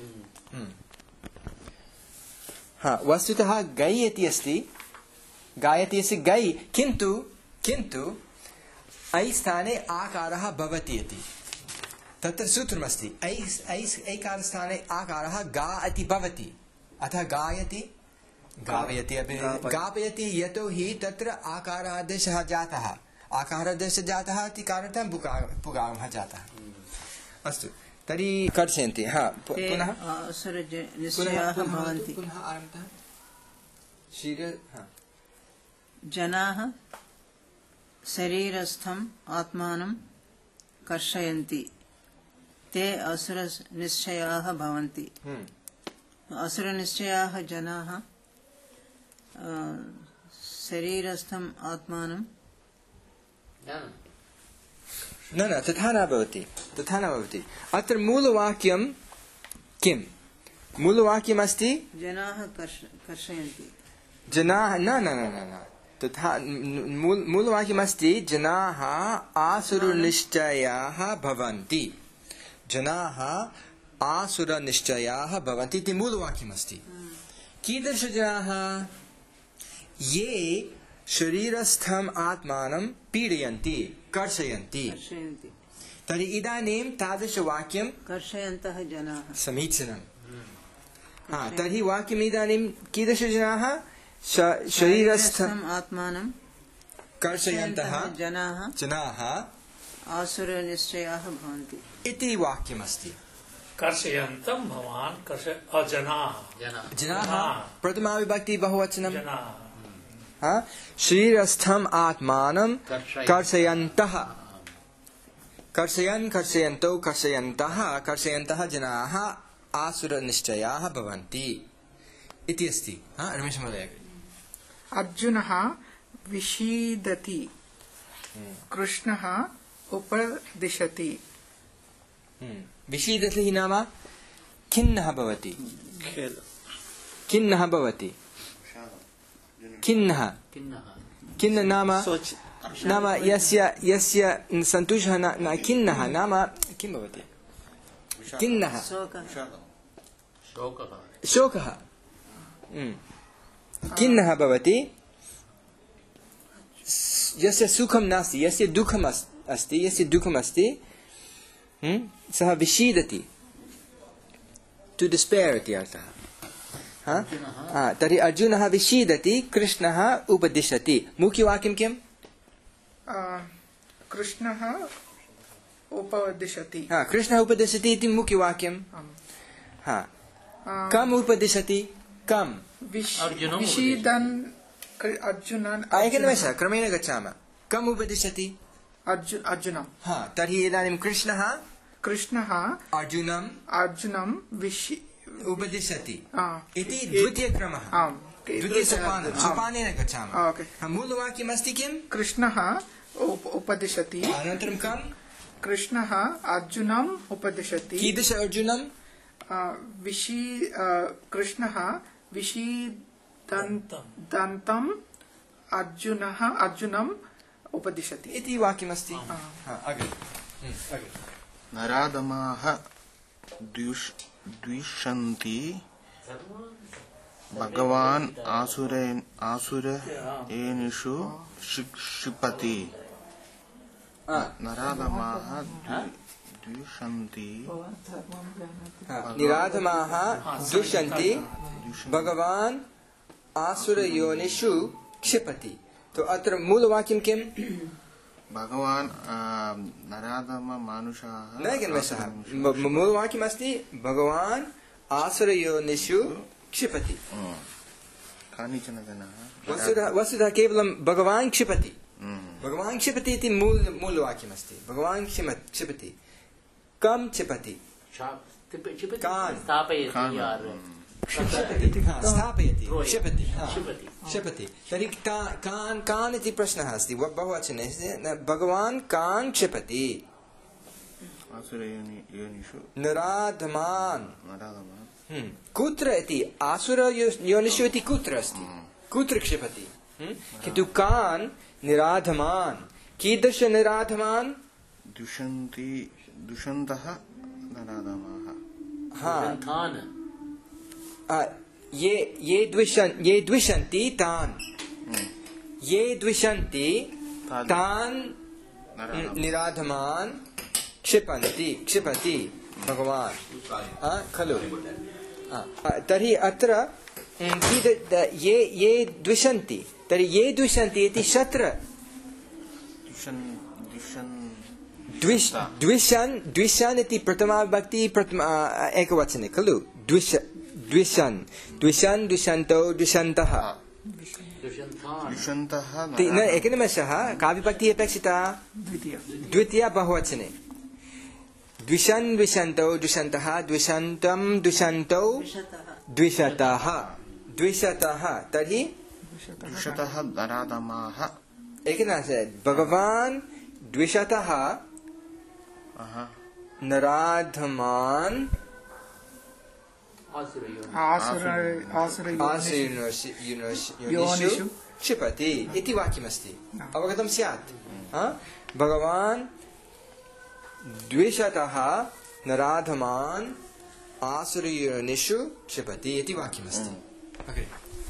हा वस्तुतः गै इति अस्ति गायति अस्ति गै किन्तु किन्तु ऐ स्थाने आकारः भवति इति तत्र सूत्रमस्ति। ऐ ऐ ऐकारस्थाने आकारः गा इति भवति अतः गायति गावयति अपि गापयति यतोहि तत्र आकारादेशः जातः। आकारादेशः जातः इति कारणतः पुगामः जातः। अस्तु तर्हि कर्षयन्ति। हा पु- ते पुनः आसुरनिश्चयाः भवन्ति पुनः आरम्भः शीघ्र हा जनाः शरीरस्थम् आत्मानं कर्षयन्ति ते असुरनिश्चयाः भवन्ति। हम्म असुरनिश्चयाः जनाः अ, शरीरस्थम् आत्मानं न, न न तथा न भवति तथा न भवति। अत्र मूलवाक्यं किं? मूलवाक्यमस्ति जनाः कर्ष कर्षयन्ति जनाः न न न न न तथा मूल मूलवाक्यमस्ति जनाः आसुरनिश्चयाः भवन्ति। जनाः आसुरनिश्चयाः भवन्ति इति मूलवाक्यमस्ति। कीदृशजनाः? ये शरीरस्थम् आत्मानं पीडयन्ति कर्षयन्ति। कर्षयन्ति तर्हि इदानीं तादृशवाक्यं कर्षयन्तः जनाः समीचीनम्। हा तर्हि वाक्यम् इदानीं कीदृशजनाः? श- शरीरस्थम् शरीरस्थम् आत्मानं कर्षयन्तः जनाः जनाः आसुरनिश्चयाः भवन्ति इति वाक्यमस्ति। कर्षयन्तं भवान् कर्ष जनाः जनाः जनाः प्रथमा विभक्ति बहुवचनं। जनाः हा शरीरस्थम् आत्मानं कर्षय- कर्षयन्तः कर्षयन् कर्षयन्तौ कर्षयन्तः कर्षयन्तः जनाः आसुरनिश्चयाः भवन्ति इति अस्ति। हा रमेश महोदय। अर्जुनः विषीदति, कृष्णः उपदिशति। विषीदति नाम खिन्नः भवति, खिन्नः भवति, खिन्नः किन्नः खिन्न नाम सोच नाम यस्य यस्य सन्तोषः न न खिन्नः नाम किं भवति? खिन्नः शोकः शोकः शोकः खिन्नः भवति, यस्य सुखं नास्ति, यस्य दुःखम् अस्ति, यस्य दुःखम् अस्ति सः विषीदति, टु डिस्पेयर इति अर्थः। हा तर्हि अर्जुनः विषीदति, कृष्णः उपदिशति। मुख्यवाक्यं किम्? कृष्णः उपदिशति। हा कृष्णः उपदिशति इति मुख्यवाक्यं। हा कम् उपदिशति? कम्? अर्जुनम् विषीदन् अर्जुनन् एकनिमेषः क्रमेण गच्छामः। कम् उपदिशति? अर्जुन अर्जुनं हा तर्हि इदानीं कृष्णः कृष्णः अर्जुनम् अर्जुनं विषि उपदिशति आ, इति द्वितीयक्रमः। आम् द्वितीयसोपानं सोपानेन गच्छामः। आ, ओके। हा, मूलवाक्यमस्ति किम्? कृष्णः उप- उपदिशति। अनन्तरं कम्? कृष्णः अर्जुनम् उपदिशति। कीदृश अर्जुनं? आ, विषी आ, कृष्णः विषीदन्तम् अर्जुनः अर्जुनम् उपदिशति इति वाक्यमस्ति। हा, अग्रे। हम्म, अग्रे। नराधमाः द्विष द्विषन्ति भगवान् आसुरेन् आसुरेषु क्षिपति। नराधमाः द्वि- द्विषन्ति हा, निराधमाः दुष्यन्ति भगवान् आसुरयोनिषु क्षिपति। तो अत्र मूलवाक्यं किम्? भगवान् आ, नराधममानुषाः न एकनिमेषः म- म- मूलवाक्यमस्ति भगवान् आसुरयोनिषु क्षिपति। कानिचन जनाः वस्तुतः वस्तुतः केवलं भगवान् क्षिपति, हम्म। भगवान् क्षिपति इति मूल मूलवाक्यमस्ति। भगवान् क्षिम क्षिपति कं क्षिपति? कान्? स्थापयति कान्? यार क्षिपति, हा, स्थापयति, रोय। क्षिपति, हा, क्षिपति। क्षिपति। तर्हि का- कान् कान् इति प्रश्नः अस्ति व- बहुवचने। न- भगवान् कान् क्षिपति? आसुरयोनि योनिषु नराधमान्। नराधमाः हम्म, कुत्र इति आसुरयोनिषु इति कुत्र अस्ति? कुत्र क्षिपति? हम्म, किन्तु कान्? निराधमान्। कीदृश निराधमान्? दुषन्ति दुषन्तः नराधमाः हा खान आ, ये ये द्विषन् ये द्विषन्ति तान्, ये द्विषन्ति तान् नराधमाः निराधमान् क्षिपन्ति क्षिपति भगवान्। आ, खलु? आ, आ, तर्हि अत्र उम्, कीद- द- ये ये द्विषन्ति, तर्हि ये द्विषन्ति इति शत्र दुषन् दुषन् द्विष द्विषन् द्विषन् इति प्रथमा विभक्ति प्रथमा एकवचने खलु? द्विष द्विषन् द्विषन् द्विषन्तौ द्विषन्तः। दुषन्तः ति- न एकनिमेषः का विभक्तिः अपेक्षिता? द्वितीय द्वितीया बहुवचने। द्विषन् द्विषन्तौ द्विषन्तः द्विषन्तं द्विषन्तौ विशतः द्विशतः द्विशतः। तर्हि दुषतः नराधमाः एकनिमेषः भगवान् द्विशतः अह नराधमान् आसुर आसुर आसुरयोनिषु योनिषु योनिषु क्षिपति इति वाक्यमस्ति। अवगतं स्यात्? हा? भगवान् द्विशतः नराधमान् आसुरयोनिषु क्षिपति इति वाक्यमस्ति। अग्रे।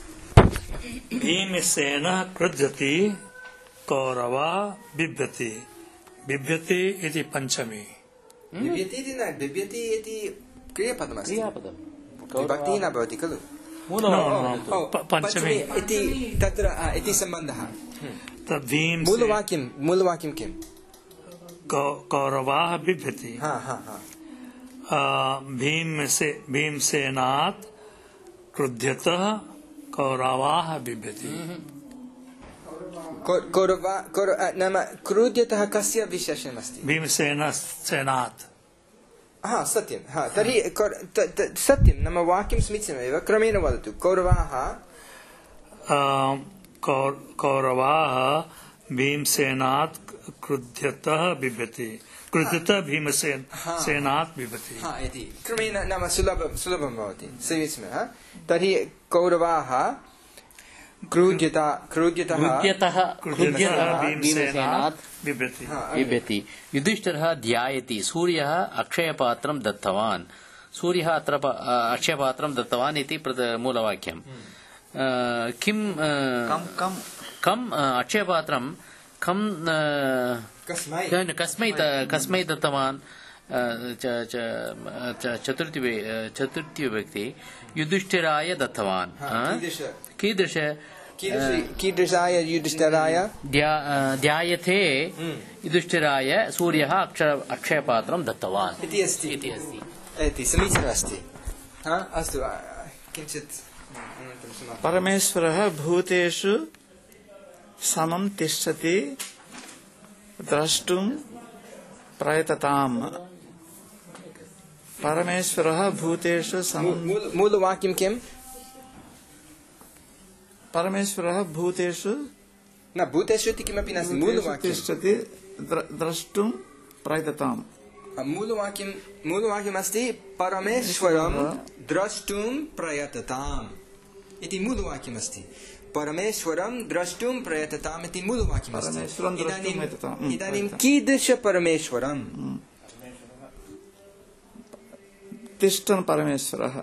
भीमसेन क्रुध्यति कौरवा बिभ्यति बिभ्यति इति पंचमी बिभ्यति इति न बिभ्यति इति क्रियापदमस्ति। क्रियापदं विभक्तिः न भवति खलु? No, no, no, ओ, प- पंचमी इति तत्र आ, इति सम्बन्धः। भीम मूलवाक्यं मूलवाक्यं किम्? कौ- कौरवाः बिभ्यति हाँ हाँ हाँ आ, भीम से भीमसेनात् क्रुध्यतः कौरवाः बिभ्यति कौ- कौरवा कौर अ, नाम क्रुध्यतः कस्य विशेषणमस्ति भीमसेन सेनात् हा सत्यं हा तर्हि कौर- त- त- सत्यं नाम वाक्यं समीचीनमेव क्रमेण वदतु कौरवाः आ, कौ- कौरवाः भीमसेनात् क्रुध्यतः बिभ्यति क्रुध्यतः भीमसेन हाँ। सेनात् बिभ्यति हा इति क्रमेण नाम सुलभं सुलभं भवति समीचीनं हा तर्हि कौरवाः क्रुध्यता क्रुध्यतः क्रुध्यतः क्रुध्यतः भीमसेनात् बिभ्यति हा, बिभ्यति युधिष्ठिरः ध्यायति सूर्यः अक्षयपात्रं दत्तवान् सूर्यः अत्र प- अक्षयपात्रं दत्तवान् इति प्रथ- मूलवाक्यं अ, किं अ, कम कम कम् अ, अक्षयपात्रं कम् अ, कस्मै क- कस्मै त- कस्मै दत्तवान् अ, च- च- च- चतुर्थी व्य- चतुर्थी व्यक्ति युधिष्ठिराय दत्तवान् हा, अ? कीदृश कीदृश कीदृश कीदृशाय युधिष्ठिराय ध्या- अ, ध्यायते युधिष्ठिराय सूर्यः अक्षय अक्षयपात्रं दत्तवान् इति अस्ति इति अस्ति इति समीचीनमस्ति हा अस्तु आ, किञ्चित् अनन्तरं समापयामः। परमेश्वरः भूतेषु समं तिष्ठति द्रष्टुं प्रयतताम् परमेश्वरः भूतेषु मू- समं मूल मूलवाक्यं किम् परमेश्वरः भूतेषु न भूतेषु इति किमपि नास्ति मूलवाक्यं तिष्ठति द्र- द्रष्टुं प्रयतताम् मूलवाक्यं मूलवाक्यमस्ति परमेश्वरं द्रष्टुं प्रयतताम् इति मूलवाक्यमस्ति परमेश्वरं द्रष्टुं प्रयतताम् इति मूलवाक्यमस्ति परमेश्वरं द्रष्टुं इदानीं प्रयतताम्। हम्म, इदानीं प्रयतताम्। कीदृश परमेश्वरं तिष्ठन् परमेश्वरः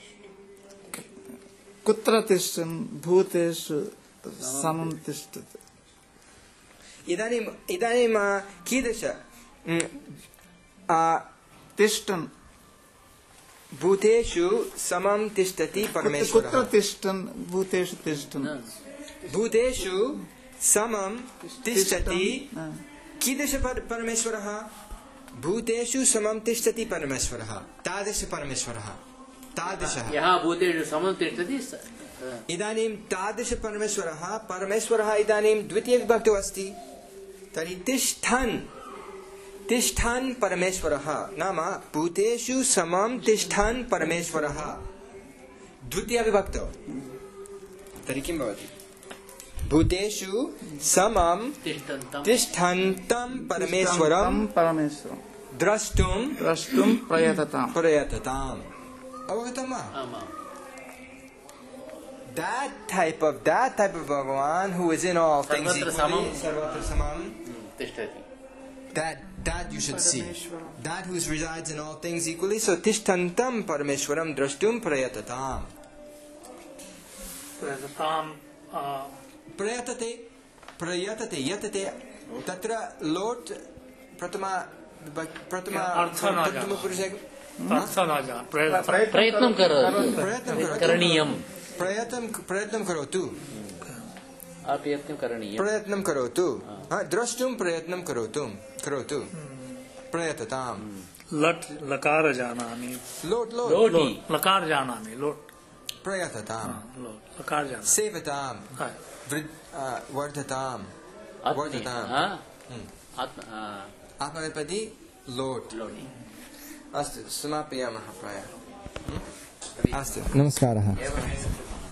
कुत्र तिष्ठन् भूतेषु समं तिष्ठति इदानीम् इदानीं आ, कीदृश उम्, आ, तिष्ठन् भूतेषु समं तिष्ठति कुत्र परमेश्वरः तिष्ठन् भूतेषु तिष्ठन् भूतेषु समं तिष्ठति हा। कीदृश पर- परमेश्वरः भूतेषु समं तिष्ठति परमेश्वरः तादृश परमेश्वरः तादृशः यः भूतेषु समं तिष्ठति स- इदानीं तादृश परमेश्वरः परमेश्वरः इदानीं द्वितीयविभक्तौ अस्ति तर्हि तिष्ठन् तिष्ठन् परमेश्वरः नाम भूतेषु समं तिष्ठन् परमेश्वरः द्वितीयविभक्तौ तर्हि किं भवति भूतेषु समं तिष्ठन्तं तिष्ठन्तं परमेश्वरं परमेश्वरं द्रष्टुं द्रष्टुं प्रयतताम् प्रयतताम् अवगतं वा आमाम् that type of that type of Bhagavan who is in all things Sarvatra equally, samam. Sarvatra samam, तिष्ठति that that you should see. That who resides in all things equally. So tishtantam parameshwaram drashtum prayatatam. प्रयतताम् uh, Prayatate, prayatate, yatate. Tatra lot pratama pratama Artha na pratama jana. purusha. अर्थः न जाना प्रयतताम् प्रयत्नं करोतु Prayatam karotu. करणीयम् Prayatam prayatam karotu. प्रयत्नं करणीयम् प्रयत्नं करोतु हाँ, द्रष्टुं प्रयत्नं करोतु करोतु प्रयतताम् लट् लकार जानामि लोट् लोट् लोटी लकार जानामि लोट् प्रयतताम् लोट् लकार जानामि सेवताम् हाँ। वृद्- आ, वर्धताम् आत्मनि वर्धताम् हा? हम्म। आत्म आ, आत्मनेपदी लोट् लोटी अस्तु समापयामः प्रायः हम्म? अस्तु नमस्कारः एवमेव